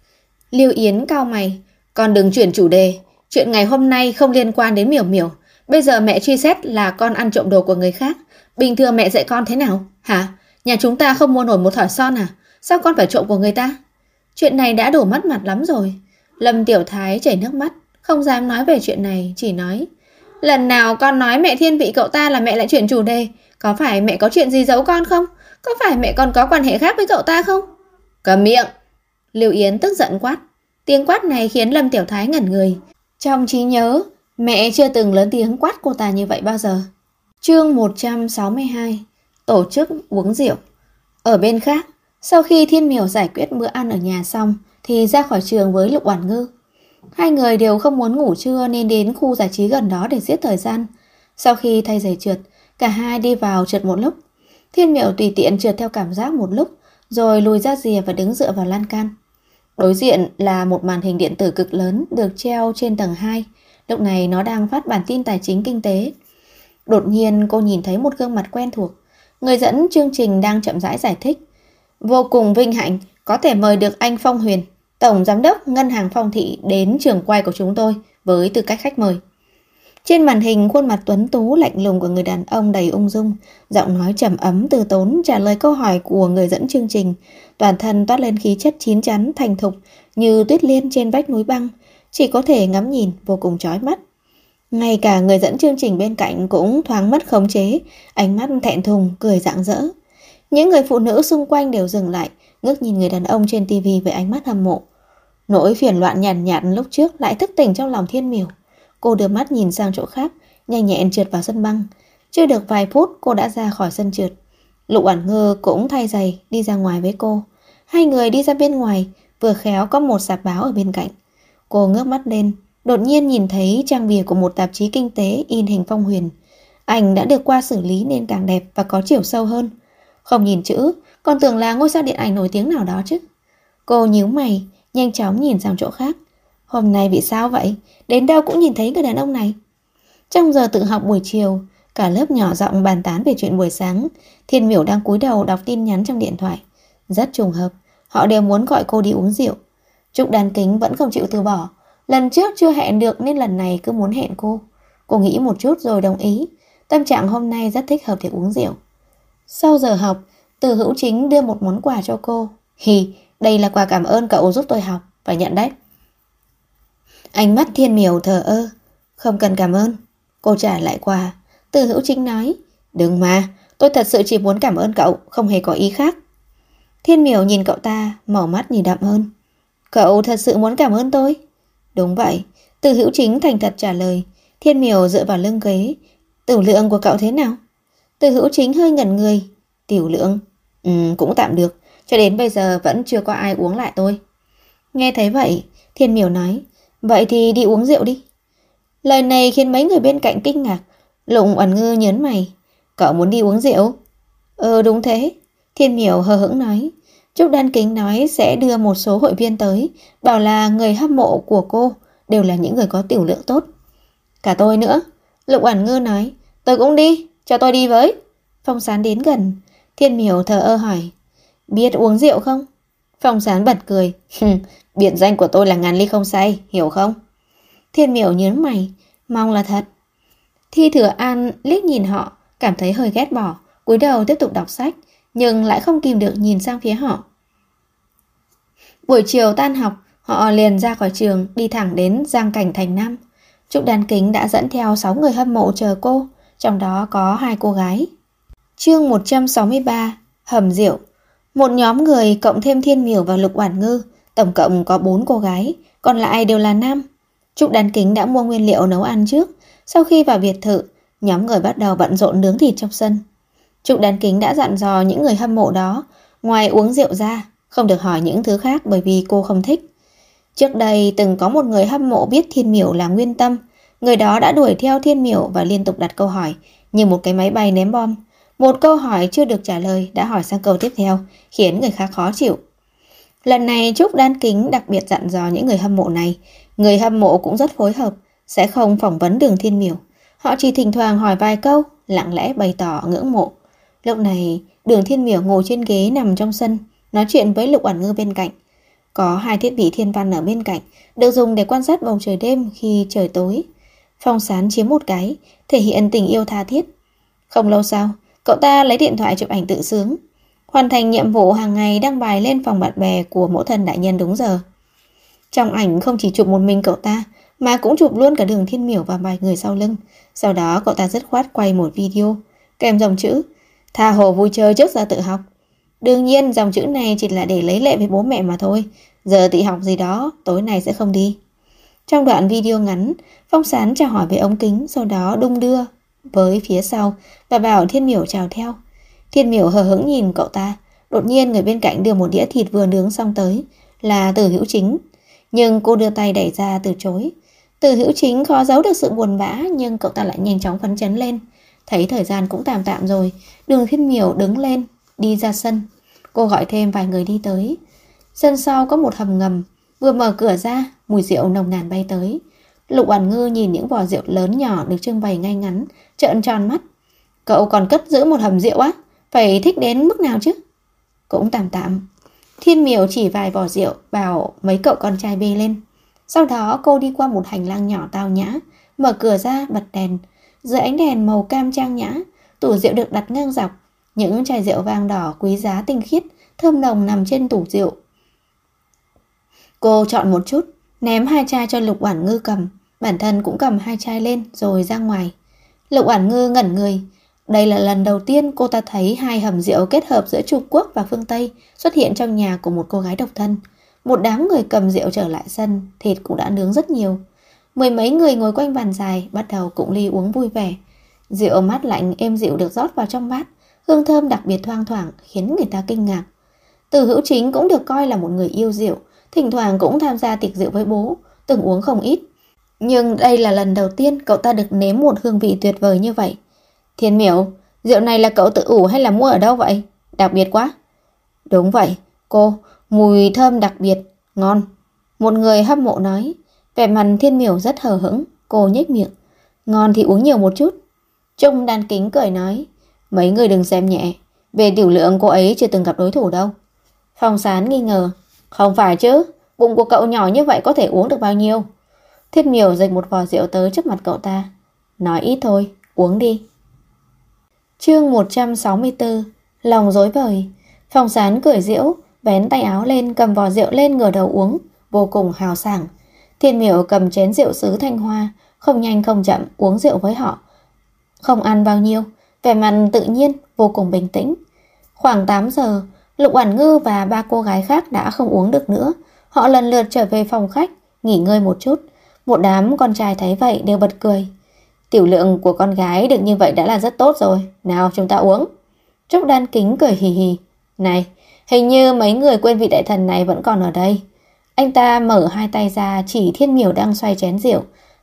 Liêu Yến cau mày. Con đừng chuyển chủ đề. Chuyện ngày hôm nay không liên quan đến Miểu Miểu. Bây giờ mẹ truy xét là con ăn trộm đồ của người khác. Bình thường mẹ dạy con thế nào, hả? Nhà chúng ta không mua nổi một thỏi son à? Sao con phải trộm của người ta? Chuyện này đã đủ mất mặt lắm rồi. Lâm Tiểu Thái chảy nước mắt, không dám nói về chuyện này, chỉ nói. Lần nào con nói mẹ thiên vị cậu ta là mẹ lại chuyển chủ đề. Có phải mẹ có chuyện gì giấu con không? Có phải mẹ còn có quan hệ khác với cậu ta không? Cầm miệng! Liêu Yến tức giận quát. Tiếng quát này khiến Lâm Tiểu Thái ngẩn người. Trong trí nhớ, mẹ chưa từng lớn tiếng quát cô ta như vậy bao giờ. Chương 162. Tổ chức uống rượu. Ở bên khác, sau khi Thiên Miểu giải quyết bữa ăn ở nhà xong thì ra khỏi trường với Lục Oản Ngư. Hai người đều không muốn ngủ trưa nên đến khu giải trí gần đó để giết thời gian. Sau khi thay giày trượt, cả hai đi vào trượt một lúc. Thiên Miểu tùy tiện trượt theo cảm giác một lúc, rồi lùi ra rìa và đứng dựa vào lan can. Đối diện là một màn hình điện tử cực lớn được treo trên tầng 2. Lúc này nó đang phát bản tin tài chính kinh tế. Đột nhiên cô nhìn thấy một gương mặt quen thuộc. Người dẫn chương trình đang chậm rãi giải thích. Vô cùng vinh hạnh có thể mời được anh Phong Huyền, Tổng Giám đốc Ngân hàng Phong Thị đến trường quay của chúng tôi với tư cách khách mời. Trên màn hình khuôn mặt tuấn tú lạnh lùng của người đàn ông đầy ung dung, giọng nói trầm ấm từ tốn trả lời câu hỏi của người dẫn chương trình, toàn thân toát lên khí chất chín chắn thành thục như tuyết liên trên vách núi băng, chỉ có thể ngắm nhìn vô cùng chói mắt. Ngay cả người dẫn chương trình bên cạnh cũng thoáng mất khống chế, ánh mắt thẹn thùng cười rạng rỡ. Những người phụ nữ xung quanh đều dừng lại, ngước nhìn người đàn ông trên tivi với ánh mắt hâm mộ. Nỗi phiền loạn nhàn nhạt lúc trước lại thức tỉnh trong lòng Thiên Miểu. Cô đưa mắt nhìn sang chỗ khác, nhanh nhẹn trượt vào sân băng. Chưa được vài phút cô đã ra khỏi sân trượt. Lục Oản Ngư cũng thay giày đi ra ngoài với cô. Hai người đi ra bên ngoài, vừa khéo có một sạp báo ở bên cạnh. Cô ngước mắt lên, đột nhiên nhìn thấy trang bìa của một tạp chí kinh tế in hình Phong Huyền. Ảnh đã được qua xử lý nên càng đẹp và có chiều sâu hơn. Không nhìn chữ, còn tưởng là ngôi sao điện ảnh nổi tiếng nào đó chứ. Cô nhíu mày, nhanh chóng nhìn sang chỗ khác. Hôm nay bị sao vậy? Đến đâu cũng nhìn thấy người đàn ông này. Trong giờ tự học buổi chiều, cả lớp nhỏ giọng bàn tán về chuyện buổi sáng. Thiên Miểu đang cúi đầu đọc tin nhắn trong điện thoại. Rất trùng hợp, họ đều muốn gọi cô đi uống rượu. Trúc Đan Kính vẫn không chịu từ bỏ. Lần trước chưa hẹn được nên lần này cứ muốn hẹn cô. Cô nghĩ một chút rồi đồng ý. Tâm trạng hôm nay rất thích hợp để uống rượu. Sau giờ học, Từ Hữu Chính đưa một món quà cho cô. Hì, đây là quà cảm ơn cậu giúp tôi học, phải nhận đấy. Ánh mắt Thiên Miểu thờ ơ. Không cần cảm ơn. Cô trả lại quà. Từ Hữu Chính nói. Đừng mà, tôi thật sự chỉ muốn cảm ơn cậu, không hề có ý khác. Thiên Miểu nhìn cậu ta, màu mắt nhìn đậm hơn. Cậu thật sự muốn cảm ơn tôi? Đúng vậy. Từ Hữu Chính thành thật trả lời. Thiên Miểu dựa vào lưng ghế. Tiểu lượng của cậu thế nào? Từ Hữu Chính hơi ngẩn người. Tiểu lượng? Cũng tạm được. Cho đến bây giờ vẫn chưa có ai uống lại tôi. Nghe thấy vậy, Thiên Miểu nói. Vậy thì đi uống rượu đi. Lời này khiến mấy người bên cạnh kinh ngạc. Lục Uẩn Ngư nhớn mày. Cậu muốn đi uống rượu? Đúng thế. Thiên Miểu hờ hững nói. Trúc Đan Kính nói sẽ đưa một số hội viên tới, bảo là người hâm mộ của cô đều là những người có tiểu lượng tốt. Cả tôi nữa. Lục Uẩn Ngư nói. Tôi cũng đi, cho tôi đi với. Phong Sán đến gần. Thiên Miểu thờ ơ hỏi. Biết uống rượu không? Phong Sán bật cười. Biệt danh của tôi là ngàn ly không say, hiểu không? Thiên Miểu nhớn mày. Mong là thật. Thi Thừa An liếc nhìn họ, cảm thấy hơi ghét bỏ, cúi đầu tiếp tục đọc sách, nhưng lại không kìm được nhìn sang phía họ. Buổi chiều tan học, họ liền ra khỏi trường, đi thẳng đến Giang Cảnh Thành Nam. Trúc Đan Kính đã dẫn theo 6 người hâm mộ chờ cô, trong đó có 2 cô gái. Chương 163, hầm rượu. Một nhóm người cộng thêm Thiên Miểu và Lục Oản Ngư, tổng cộng có 4 cô gái, còn lại đều là nam. Trúc Đan Kính đã mua nguyên liệu nấu ăn trước. Sau khi vào biệt thự, nhóm người bắt đầu bận rộn nướng thịt trong sân. Trúc Đan Kính đã dặn dò những người hâm mộ đó, ngoài uống rượu ra, không được hỏi những thứ khác bởi vì cô không thích. Trước đây từng có một người hâm mộ biết Thiên Miểu là Nguyên Tâm. Người đó đã đuổi theo Thiên Miểu và liên tục đặt câu hỏi, như một cái máy bay ném bom. Một câu hỏi chưa được trả lời đã hỏi sang câu tiếp theo, khiến người khác khó chịu. Lần này Trúc Đan Kính đặc biệt dặn dò những người hâm mộ này. Người hâm mộ cũng rất phối hợp, sẽ không phỏng vấn Đường Thiên Miểu. Họ chỉ thỉnh thoảng hỏi vài câu, lặng lẽ bày tỏ ngưỡng mộ. Lúc này, Đường Thiên Miểu ngồi trên ghế nằm trong sân, nói chuyện với Lục Oản Ngư bên cạnh. Có 2 thiết bị thiên văn ở bên cạnh, được dùng để quan sát bầu trời đêm khi trời tối. Phong Sán chiếm một cái, thể hiện tình yêu tha thiết. Không lâu sau, cậu ta lấy điện thoại chụp ảnh tự sướng, hoàn thành nhiệm vụ hàng ngày đăng bài lên phòng bạn bè của mẫu thân đại nhân đúng giờ. Trong ảnh không chỉ chụp một mình cậu ta, mà cũng chụp luôn cả Đường Thiên Miểu và vài người sau lưng. Sau đó cậu ta dứt khoát quay một video kèm dòng chữ tha hồ vui chơi trước giờ tự học. Đương nhiên dòng chữ này chỉ là để lấy lệ với bố mẹ mà thôi. Giờ tự học gì đó, tối nay sẽ không đi. Trong đoạn video ngắn, Phong Sán chào hỏi với ống kính, sau đó đung đưa với phía sau và bảo Thiên Miểu chào theo. Thiên Miểu hờ hững nhìn cậu ta. Đột nhiên người bên cạnh đưa một đĩa thịt vừa nướng xong tới, là Từ Hữu Chính. Nhưng cô đưa tay đẩy ra từ chối. Từ Hữu Chính khó giấu được sự buồn bã, nhưng cậu ta lại nhanh chóng phấn chấn lên. Thấy thời gian cũng tạm tạm rồi, Đường Thiên Miểu đứng lên, đi ra sân. Cô gọi thêm vài người đi tới. Sân sau có một hầm ngầm, vừa mở cửa ra, mùi rượu nồng nàn bay tới. Lục Oản Ngư nhìn những vò rượu lớn nhỏ được trưng bày ngay ngắn, trợn tròn mắt. Cậu còn cất giữ một hầm rượu á? Phải thích đến mức nào chứ? Cũng tạm tạm. Thiên Miểu chỉ vài vò rượu, bảo mấy cậu con trai bê lên. Sau đó cô đi qua một hành lang nhỏ tao nhã, mở cửa ra bật đèn. Dưới ánh đèn màu cam trang nhã, tủ rượu được đặt ngang dọc. Những chai rượu vang đỏ quý giá tinh khiết, thơm nồng nằm trên tủ rượu. Cô chọn một chút, ném 2 chai cho Lục Oản Ngư cầm. Bản thân cũng cầm 2 chai lên rồi ra ngoài. Lục Oản Ngư ngẩn người. Đây là lần đầu tiên cô ta thấy 2 hầm rượu kết hợp giữa Trung Quốc và phương Tây xuất hiện trong nhà của một cô gái độc thân. Một đám người cầm rượu trở lại sân, thịt cũng đã nướng rất nhiều. 10 mấy người ngồi quanh bàn dài, bắt đầu cụng ly uống vui vẻ. Rượu mát lạnh êm dịu được rót vào trong bát, hương thơm đặc biệt thoang thoảng khiến người ta kinh ngạc. Từ Hữu Chính cũng được coi là một người yêu rượu, thỉnh thoảng cũng tham gia tiệc rượu với bố, từng uống không ít. Nhưng đây là lần đầu tiên cậu ta được nếm một hương vị tuyệt vời như vậy. Thiên Miểu, rượu này là cậu tự ủ hay là mua ở đâu vậy? Đặc biệt quá. Đúng vậy, cô, mùi thơm đặc biệt, ngon. Một người hâm mộ nói. Vẻ mặt Thiên Miểu rất hờ hững, cô nhếch miệng. Ngon thì uống nhiều một chút. Trúc Đan Kính cười nói. Mấy người đừng xem nhẹ, về tiểu lượng cô ấy chưa từng gặp đối thủ đâu. Phong Sán nghi ngờ. Không phải chứ, bụng của cậu nhỏ như vậy có thể uống được bao nhiêu? Thiên Miểu dành một vò rượu tới trước mặt cậu ta. Nói ít thôi, uống đi. Chương 164, lòng rối bời. Phong Sán cười giễu, vén tay áo lên, cầm vò rượu lên ngửa đầu uống, vô cùng hào sảng. Thiên Miểu cầm chén rượu sứ Thanh Hoa, không nhanh không chậm uống rượu với họ. Không ăn bao nhiêu, vẻ mặt tự nhiên, vô cùng bình tĩnh. Khoảng 8 giờ, Lục Oản Ngư và 3 cô gái khác đã không uống được nữa. Họ lần lượt trở về phòng khách, nghỉ ngơi một chút. Một đám con trai thấy vậy đều bật cười. Tiểu lượng của con gái được như vậy đã là rất tốt rồi. Nào chúng ta uống. Trúc Đan Kính cười hì hì. Này, hình như mấy người quên vị đại thần này vẫn còn ở đây. Anh ta mở 2 tay ra chỉ Thiên Miểu đang xoay chén rượu.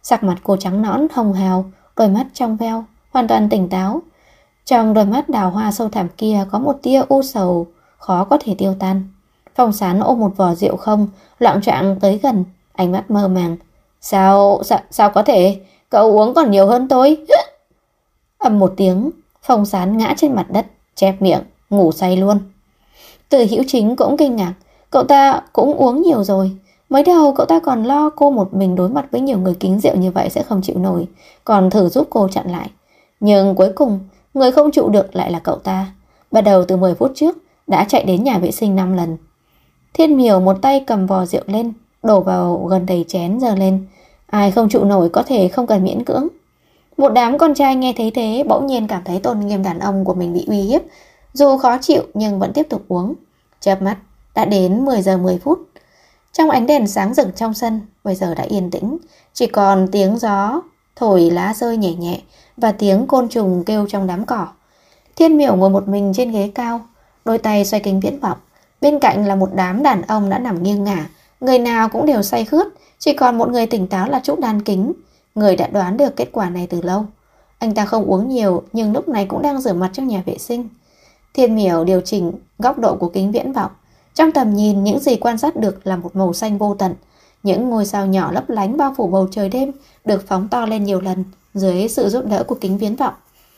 Sắc mặt cô trắng nõn hồng hào, đôi mắt trong veo, hoàn toàn tỉnh táo. Trong đôi mắt đào hoa sâu thẳm kia có một tia u sầu khó có thể tiêu tan. Phong Sán ôm một vò rượu không, loạng choạng tới gần, ánh mắt mơ màng. Sao có thể? Cậu uống còn nhiều hơn tôi. Ầm một tiếng, Phong Sán ngã trên mặt đất, chép miệng, ngủ say luôn. Từ Hữu Chính cũng kinh ngạc, cậu ta cũng uống nhiều rồi. Mới đầu cậu ta còn lo cô một mình đối mặt với nhiều người kính rượu như vậy sẽ không chịu nổi, còn thử giúp cô chặn lại. Nhưng cuối cùng, người không trụ được lại là cậu ta. Bắt đầu từ 10 phút trước, đã chạy đến nhà vệ sinh 5 lần. Thiên Miểu một tay cầm vò rượu lên, đổ vào gần đầy chén giơ lên. Ai không trụ nổi có thể không cần miễn cưỡng. Một đám con trai nghe thấy thế bỗng nhiên cảm thấy tôn nghiêm đàn ông của mình bị uy hiếp. Dù khó chịu nhưng vẫn tiếp tục uống. Chớp mắt, đã đến 10 giờ 10 phút. Trong ánh đèn sáng rực trong sân, bây giờ đã yên tĩnh. Chỉ còn tiếng gió thổi lá rơi nhẹ nhẹ và tiếng côn trùng kêu trong đám cỏ. Thiên Miểu ngồi một mình trên ghế cao, đôi tay xoay kính viễn vọng. Bên cạnh là một đám đàn ông đã nằm nghiêng ngả, người nào cũng đều say khướt, chỉ còn một người tỉnh táo là Trúc Đan Kính. Người đã đoán được kết quả này từ lâu. Anh ta không uống nhiều nhưng lúc này cũng đang rửa mặt trong nhà vệ sinh. Thiên Miểu điều chỉnh góc độ của kính viễn vọng. Trong tầm nhìn, những gì quan sát được là một màu xanh vô tận. Những ngôi sao nhỏ lấp lánh bao phủ bầu trời đêm được phóng to lên nhiều lần dưới sự giúp đỡ của kính viễn vọng.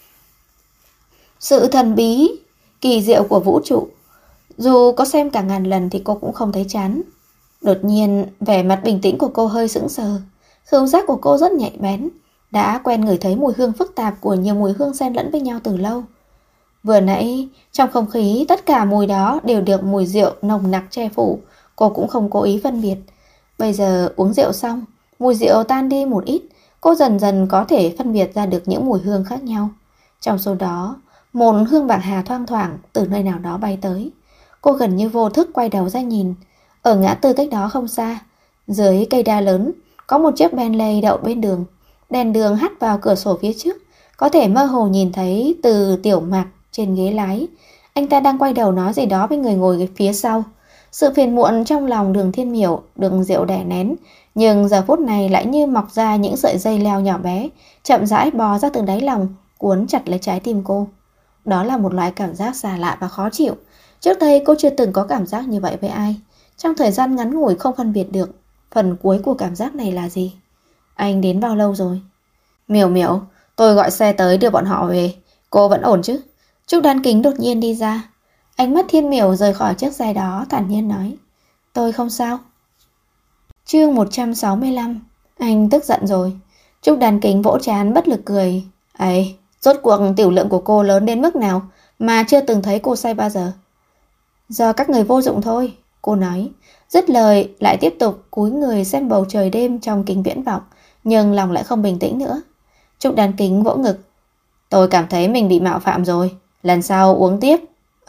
Sự thần bí, kỳ diệu của vũ trụ. Dù có xem cả ngàn lần thì cô cũng không thấy chán. Đột nhiên, vẻ mặt bình tĩnh của cô hơi sững sờ. Khứu giác của cô rất nhạy bén, đã quen ngửi thấy mùi hương phức tạp của nhiều mùi hương xen lẫn với nhau từ lâu. Vừa nãy, trong không khí, tất cả mùi đó đều được mùi rượu nồng nặc che phủ. Cô cũng không cố ý phân biệt. Bây giờ uống rượu xong, mùi rượu tan đi một ít, cô dần dần có thể phân biệt ra được những mùi hương khác nhau. Trong số đó, một hương bạc hà thoang thoảng từ nơi nào đó bay tới. Cô gần như vô thức quay đầu ra nhìn. Ở ngã tư cách đó không xa, dưới cây đa lớn, có một chiếc Bentley đậu bên đường. Đèn đường hắt vào cửa sổ phía trước, có thể mơ hồ nhìn thấy Từ Tiểu Mạc trên ghế lái. Anh ta đang quay đầu nói gì đó với người ngồi phía sau. Sự phiền muộn trong lòng Đường Thiên Miểu được rượu đè nén, nhưng giờ phút này lại như mọc ra những sợi dây leo nhỏ bé, chậm rãi bò ra từ đáy lòng, cuốn chặt lấy trái tim cô. Đó là một loại cảm giác xa lạ và khó chịu. Trước đây cô chưa từng có cảm giác như vậy với ai. Trong thời gian ngắn ngủi không phân biệt được phần cuối của cảm giác này là gì. Anh đến bao lâu rồi? Miểu Miểu, tôi gọi xe tới đưa bọn họ về. Cô vẫn ổn chứ? Trúc Đan Kính đột nhiên đi ra. Ánh mắt Thiên Miểu rời khỏi chiếc xe đó, thản nhiên nói. Tôi không sao. Chương 165. Anh tức giận rồi. Trúc Đan Kính vỗ trán bất lực cười. Ấy, rốt cuộc tiểu lượng của cô lớn đến mức nào mà chưa từng thấy cô say bao giờ? Do các người vô dụng thôi, cô nói. Dứt lời lại tiếp tục cúi người xem bầu trời đêm trong kính viễn vọng, nhưng lòng lại không bình tĩnh nữa. Trúc Đan Kính vỗ ngực. Tôi cảm thấy mình bị mạo phạm rồi. Lần sau uống tiếp.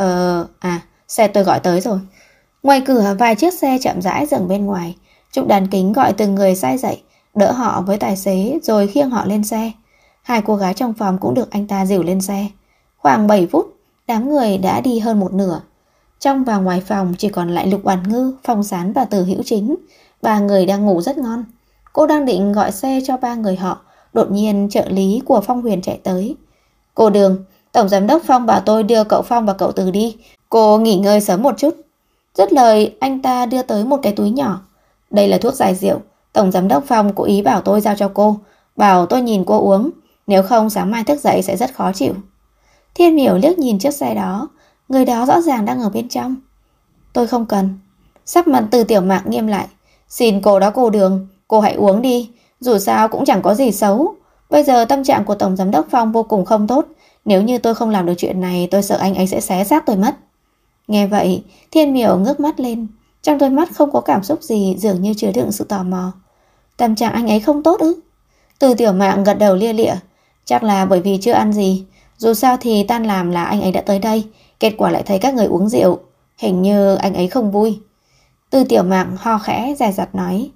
Xe tôi gọi tới rồi. Ngoài cửa vài chiếc xe chậm rãi dừng bên ngoài. Trúc Đan Kính gọi từng người sai dậy, đỡ họ với tài xế rồi khiêng họ lên xe. Hai cô gái trong phòng cũng được anh ta dìu lên xe. Khoảng 7 phút, đám người đã đi hơn một nửa. Trong và ngoài phòng chỉ còn lại Lục Oản Ngư, Phong Sán và Từ Hữu Chính. Ba người đang ngủ rất ngon. Cô đang định gọi xe cho ba người họ, đột nhiên trợ lý của Phong Huyền chạy tới. Cô Đường, Tổng Giám đốc Phong bảo tôi đưa cậu Phong và cậu Từ đi. Cô nghỉ ngơi sớm một chút. Dứt lời, anh ta đưa tới một cái túi nhỏ. Đây là thuốc giải rượu. Tổng Giám đốc Phong cố ý bảo tôi giao cho cô, bảo tôi nhìn cô uống, nếu không sáng mai thức dậy sẽ rất khó chịu. Thiên Miểu liếc nhìn chiếc xe đó. Người đó rõ ràng đang ở bên trong. Tôi không cần. Sắc mặt Từ Tiểu Mạc nghiêm lại. Xin cô đó cô Đường, cô hãy uống đi, dù sao cũng chẳng có gì xấu. Bây giờ tâm trạng của Tổng Giám đốc Phong vô cùng không tốt. Nếu như tôi không làm được chuyện này, tôi sợ anh ấy sẽ xé xác tôi mất. Nghe vậy, Thiên Miểu ngước mắt lên. Trong đôi mắt không có cảm xúc gì, dường như chứa đựng sự tò mò. Tâm trạng anh ấy không tốt ư? Từ Tiểu Mạc gật đầu lia lịa. Chắc là bởi vì chưa ăn gì. Dù sao thì tan làm là anh ấy đã tới đây. Kết quả lại thấy các người uống rượu. Hình như anh ấy không vui. Từ Tiểu Mạc ho khẽ dè dặt nói.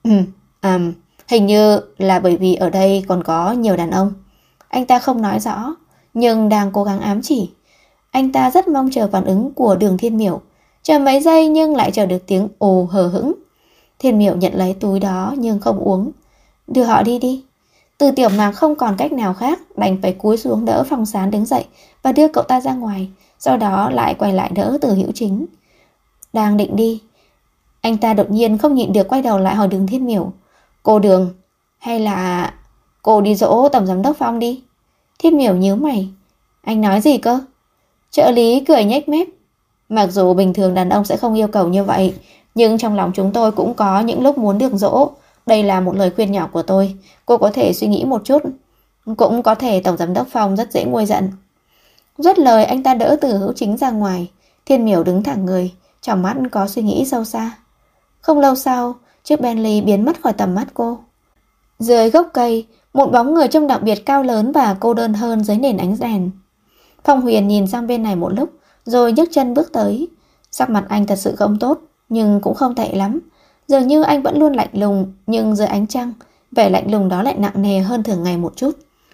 Hình như là bởi vì ở đây còn có nhiều đàn ông. Anh ta không nói rõ, nhưng đang cố gắng ám chỉ. Anh ta rất mong chờ phản ứng của Đường Thiên Miểu. Chờ mấy giây nhưng lại chờ được tiếng ồ hờ hững. Thiên Miểu nhận lấy túi đó nhưng không uống. Đưa họ đi đi. Từ Tiểu Mạc không còn cách nào khác, đành phải cúi xuống đỡ Phong Sán đứng dậy và đưa cậu ta ra ngoài, sau đó lại quay lại đỡ Từ Hữu Chính. Đang định đi, anh ta đột nhiên không nhịn được quay đầu lại hỏi Đường Thiên Miểu. Cô Đường, hay là cô đi dỗ Tổng Giám đốc Phong đi? Thiên Miểu nhíu mày. Anh nói gì cơ? Trợ lý cười nhếch mép. Mặc dù bình thường đàn ông sẽ không yêu cầu như vậy, nhưng trong lòng chúng tôi cũng có những lúc muốn được dỗ. Đây là một lời khuyên nhỏ của tôi. Cô có thể suy nghĩ một chút. Cũng có thể Tổng Giám đốc Phong rất dễ nguôi giận. Dứt lời anh ta đỡ Từ Hữu Chính ra ngoài. Thiên Miểu đứng thẳng người, trong mắt có suy nghĩ sâu xa. Không lâu sau, chiếc Bentley biến mất khỏi tầm mắt cô. Dưới gốc cây, một bóng người trông đặc biệt cao lớn và cô đơn hơn dưới nền ánh đèn. Phong Huyền nhìn sang bên này một lúc, rồi nhấc chân bước tới. Sắc mặt anh thật sự không tốt, nhưng cũng không tệ lắm. Dường như anh vẫn luôn lạnh lùng, nhưng dưới ánh trăng, vẻ lạnh lùng đó lại nặng nề hơn thường ngày một chút.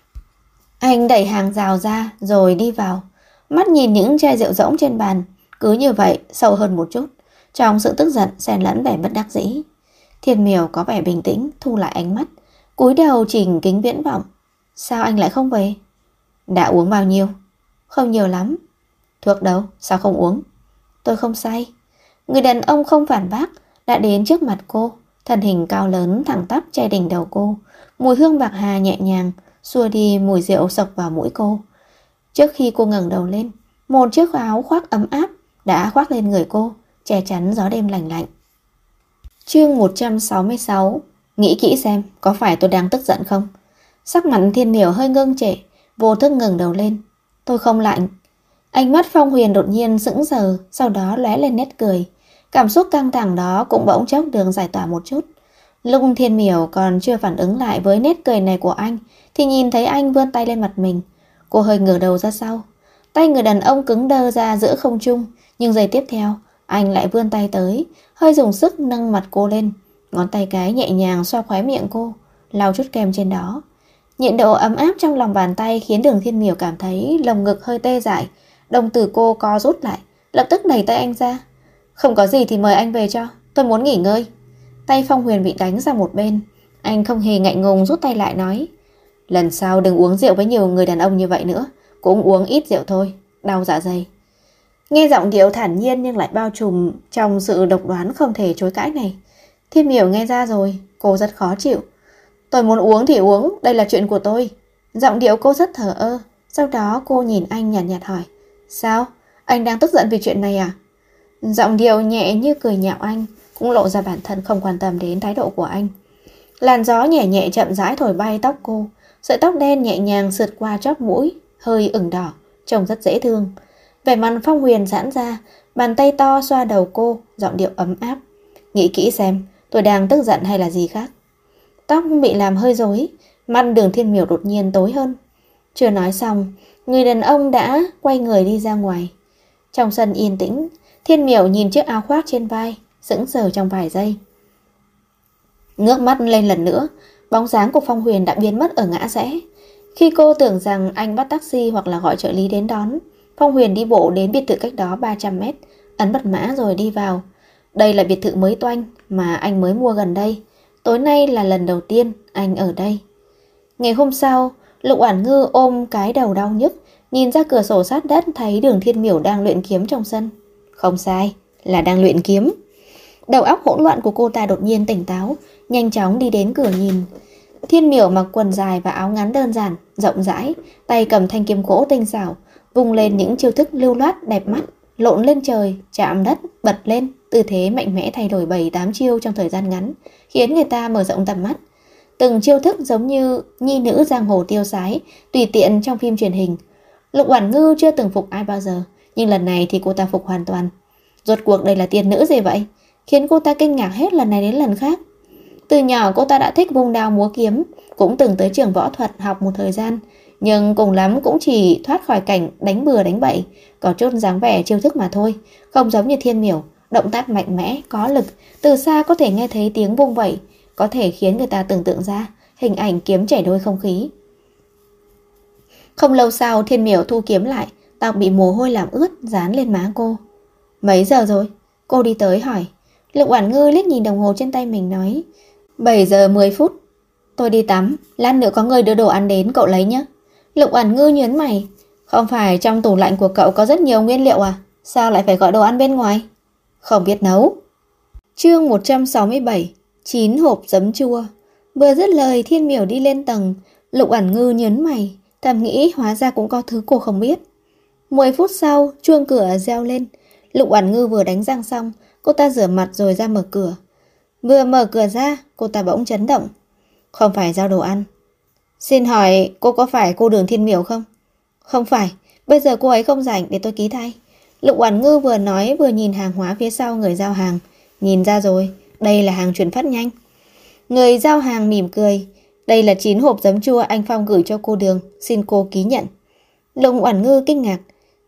Anh đẩy hàng rào ra rồi đi vào, mắt nhìn những chai rượu rỗng trên bàn, cứ như vậy sâu hơn một chút. Trong sự tức giận xen lẫn vẻ bất đắc dĩ. Thiên Miểu có vẻ bình tĩnh, thu lại ánh mắt, cúi đầu chỉnh kính viễn vọng. Sao anh lại không về? Đã uống bao nhiêu? Không nhiều lắm. Thuốc đâu? Sao không uống? Tôi không say. Người đàn ông không phản bác, đã đến trước mặt cô, thân hình cao lớn thẳng tắp che đỉnh đầu cô. Mùi hương bạc hà nhẹ nhàng xua đi mùi rượu sộc vào mũi cô. Trước khi cô ngẩng đầu lên, một chiếc áo khoác ấm áp đã khoác lên người cô, che chắn gió đêm lạnh lạnh. Chương 166. Nghĩ kỹ xem, có phải tôi đang tức giận không? Sắc mặt Thiên Miểu hơi ngưng trệ, vô thức ngẩng đầu lên. Tôi không lạnh. Ánh mắt Phong Huyền đột nhiên sững sờ, sau đó lóe lên nét cười. Cảm xúc căng thẳng đó cũng bỗng chốc được giải tỏa một chút. Lúc Thiên Miểu còn chưa phản ứng lại với nét cười này của anh, thì nhìn thấy anh vươn tay lên mặt mình. Cô hơi ngửa đầu ra sau. Tay người đàn ông cứng đơ ra giữa không trung, nhưng giây tiếp theo, anh lại vươn tay tới, hơi dùng sức nâng mặt cô lên. Ngón tay cái nhẹ nhàng xoa khóe miệng cô, lau chút kem trên đó. Nhiệt độ ấm áp trong lòng bàn tay khiến Đường Thiên Miểu cảm thấy lồng ngực hơi tê dại. Đồng tử cô co rút lại, lập tức đẩy tay anh ra. Không có gì thì mời anh về cho, tôi muốn nghỉ ngơi. Tay Phong Huyền bị đánh ra một bên. Anh không hề ngại ngùng rút tay lại nói, lần sau đừng uống rượu với nhiều người đàn ông như vậy nữa, cũng uống ít rượu thôi, đau dạ dày. Nghe giọng điệu thản nhiên nhưng lại bao trùm trong sự độc đoán không thể chối cãi này. Thiên Miểu nghe ra rồi, cô rất khó chịu. Tôi muốn uống thì uống, đây là chuyện của tôi. Giọng điệu cô rất thờ ơ. Sau đó cô nhìn anh nhạt nhạt hỏi, sao? Anh đang tức giận vì chuyện này à? Giọng điệu nhẹ như cười nhạo anh cũng lộ ra bản thân không quan tâm đến thái độ của anh. Làn gió nhẹ nhẹ chậm rãi thổi bay tóc cô, sợi tóc đen nhẹ nhàng sượt qua chóp mũi, hơi ửng đỏ, trông rất dễ thương. Vẻ mặt Phong Huyền giãn ra, bàn tay to xoa đầu cô, giọng điệu ấm áp. Nghĩ kỹ xem, tôi đang tức giận hay là gì khác? Tóc bị làm hơi rối, mắt Đường Thiên Miểu đột nhiên tối hơn. Chưa nói xong, người đàn ông đã quay người đi ra ngoài. Trong sân yên tĩnh, Thiên Miểu nhìn chiếc áo khoác trên vai, sững sờ trong vài giây. Ngước mắt lên lần nữa, bóng dáng của Phong Huyền đã biến mất ở ngã rẽ. Khi cô tưởng rằng anh bắt taxi hoặc là gọi trợ lý đến đón, Phong Huyền đi bộ đến biệt thự cách đó 300 mét, ấn mật mã rồi đi vào. Đây là biệt thự mới toanh mà anh mới mua gần đây. Tối nay là lần đầu tiên anh ở đây. Ngày hôm sau, Lục Oản Ngư ôm cái đầu đau nhức, nhìn ra cửa sổ sát đất thấy Đường Thiên Miểu đang luyện kiếm trong sân. Không sai, là đang luyện kiếm. Đầu óc hỗn loạn của cô ta đột nhiên tỉnh táo, nhanh chóng đi đến cửa nhìn. Thiên Miểu mặc quần dài và áo ngắn đơn giản, rộng rãi, tay cầm thanh kiếm gỗ tinh xảo, vung lên những chiêu thức lưu loát đẹp mắt, lộn lên trời, chạm đất, bật lên, tư thế mạnh mẽ thay đổi 7-8 chiêu trong thời gian ngắn, khiến người ta mở rộng tầm mắt. Từng chiêu thức giống như nhi nữ giang hồ tiêu sái, tùy tiện trong phim truyền hình. Lục Oản Ngư chưa từng phục ai bao giờ, nhưng lần này thì cô ta phục hoàn toàn. Rốt cuộc đây là tiên nữ gì vậy? Khiến cô ta kinh ngạc hết lần này đến lần khác. Từ nhỏ cô ta đã thích vung đao múa kiếm, cũng từng tới trường võ thuật học một thời gian, nhưng cùng lắm cũng chỉ thoát khỏi cảnh đánh bừa đánh bậy, có chút dáng vẻ chiêu thức mà thôi, không giống như Thiên Miểu, động tác mạnh mẽ, có lực, từ xa có thể nghe thấy tiếng vung vẩy, có thể khiến người ta tưởng tượng ra hình ảnh kiếm chảy đôi không khí. Không lâu sau, Thiên Miểu thu kiếm lại, tóc bị mồ hôi làm ướt dán lên má cô. Mấy giờ rồi? Cô đi tới hỏi. Lục Oản Ngư liếc nhìn đồng hồ trên tay mình nói 7 giờ 10 phút. Tôi đi tắm, lát nữa có người đưa đồ ăn đến cậu lấy nhé. Lục Ẩn Ngư nhớn mày. Không phải trong tủ lạnh của cậu có rất nhiều nguyên liệu à? Sao lại phải gọi đồ ăn bên ngoài? Không biết nấu. Chương 167. 9 hộp giấm chua. Vừa dứt lời, Thiên Miểu đi lên tầng. Lục Ẩn Ngư nhớn mày, thầm nghĩ hóa ra cũng có thứ cô không biết. 10 phút sau, chuông cửa reo lên. Lục Ẩn Ngư vừa đánh răng xong, cô ta rửa mặt rồi ra mở cửa. Vừa mở cửa ra, cô ta bỗng chấn động. Không phải giao đồ ăn. Xin hỏi cô có phải cô Đường Thiên Miểu không? Không phải, bây giờ cô ấy không rảnh, để tôi ký thay. Lục Ẩn Ngư vừa nói vừa nhìn hàng hóa phía sau người giao hàng. Nhìn ra rồi, đây là hàng chuyển phát nhanh. Người giao hàng mỉm cười. Đây là 9 hộp giấm chua anh Phong gửi cho cô Đường, xin cô ký nhận. Lục Ẩn Ngư kinh ngạc.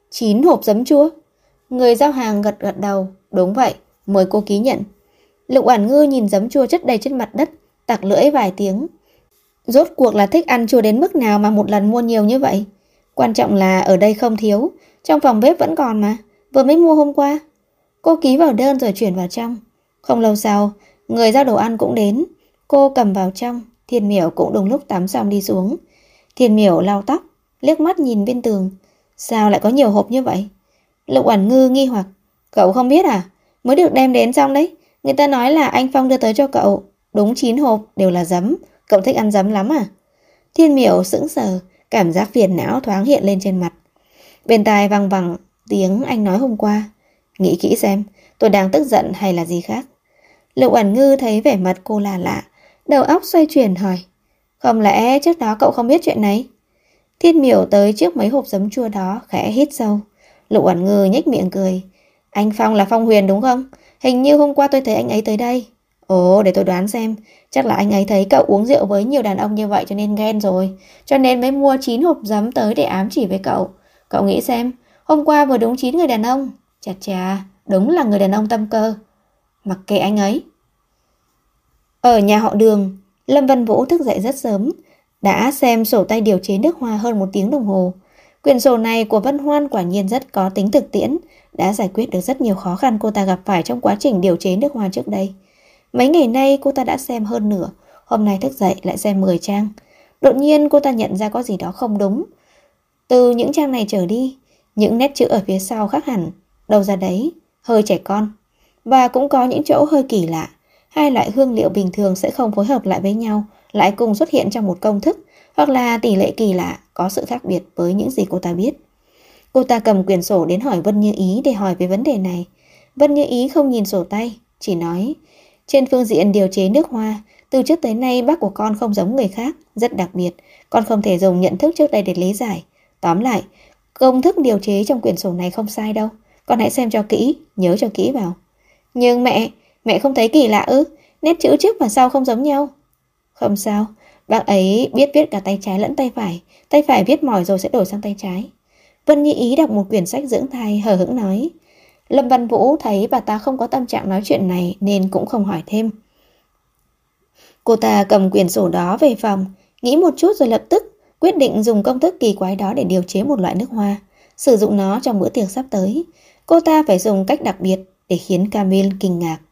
9 hộp giấm chua? Người giao hàng gật gật đầu. Đúng vậy, mời cô ký nhận. Lục Ẩn Ngư nhìn giấm chua chất đầy trên mặt đất, tặc lưỡi vài tiếng. Rốt cuộc là thích ăn chua đến mức nào mà một lần mua nhiều như vậy? Quan trọng là ở đây không thiếu, trong phòng bếp vẫn còn mà, vừa mới mua hôm qua. Cô ký vào đơn rồi chuyển vào trong. Không lâu sau, người giao đồ ăn cũng đến. Cô cầm vào trong. Thiên Miểu cũng đúng lúc tắm xong đi xuống. Thiên Miểu lau tóc, liếc mắt nhìn bên tường. Sao lại có nhiều hộp như vậy? Lục Ẩn Ngư nghi hoặc. Cậu không biết à? Mới được đem đến xong đấy. Người ta nói là anh Phong đưa tới cho cậu. Đúng 9 hộp đều là giấm. Cậu thích ăn giấm lắm à? Thiên Miểu sững sờ, cảm giác phiền não thoáng hiện lên trên mặt. Bên tai vang vẳng tiếng anh nói hôm qua. Nghĩ kỹ xem, tôi đang tức giận hay là gì khác? Lục Ẩn Ngư thấy vẻ mặt cô là lạ, đầu óc xoay chuyển hỏi. Không lẽ trước đó cậu không biết chuyện này? Thiên Miểu tới trước mấy hộp giấm chua đó, khẽ hít sâu. Lục Ẩn Ngư nhếch miệng cười. Anh Phong là Phong Huyền đúng không? Hình như hôm qua tôi thấy anh ấy tới đây. Ồ, để tôi đoán xem. Chắc là anh ấy thấy cậu uống rượu với nhiều đàn ông như vậy cho nên ghen rồi. Cho nên mới mua 9 hộp giấm tới để ám chỉ với cậu. Cậu nghĩ xem, hôm qua vừa đúng 9 người đàn ông. Chà chà, đúng là người đàn ông tâm cơ. Mặc kệ anh ấy. Ở nhà họ Đường, Lâm Văn Vũ thức dậy rất sớm, đã xem sổ tay điều chế nước hoa hơn 1 tiếng đồng hồ. Quyển sổ này của Vân Hoan quả nhiên rất có tính thực tiễn, đã giải quyết được rất nhiều khó khăn cô ta gặp phải trong quá trình điều chế nước hoa trước đây. Mấy ngày nay cô ta đã xem hơn nửa, hôm nay thức dậy lại xem 10 trang. Đột nhiên cô ta nhận ra có gì đó không đúng. Từ những trang này trở đi, những nét chữ ở phía sau khác hẳn, đâu ra đấy, hơi trẻ con. Và cũng có những chỗ hơi kỳ lạ. Hai loại hương liệu bình thường sẽ không phối hợp lại với nhau, lại cùng xuất hiện trong một công thức, hoặc là tỷ lệ kỳ lạ, có sự khác biệt với những gì cô ta biết. Cô ta cầm quyển sổ đến hỏi Vân Như Ý để hỏi về vấn đề này. Vân Như Ý không nhìn sổ tay, chỉ nói: trên phương diện điều chế nước hoa, từ trước tới nay bác của con không giống người khác, rất đặc biệt, con không thể dùng nhận thức trước đây để lý giải. Tóm lại, công thức điều chế trong quyển sổ này không sai đâu, con hãy xem cho kỹ, nhớ cho kỹ vào. Nhưng mẹ không thấy kỳ lạ ư? Nét chữ trước và sau không giống nhau. Không sao, bác ấy biết viết cả tay trái lẫn tay phải viết mỏi rồi sẽ đổi sang tay trái. Vân Như Ý đọc một quyển sách dưỡng thai, hờ hững nói. Lâm Văn Vũ thấy bà ta không có tâm trạng nói chuyện này nên cũng không hỏi thêm. Cô ta cầm quyển sổ đó về phòng, nghĩ một chút rồi lập tức quyết định dùng công thức kỳ quái đó để điều chế một loại nước hoa, sử dụng nó trong bữa tiệc sắp tới. Cô ta phải dùng cách đặc biệt để khiến Camille kinh ngạc.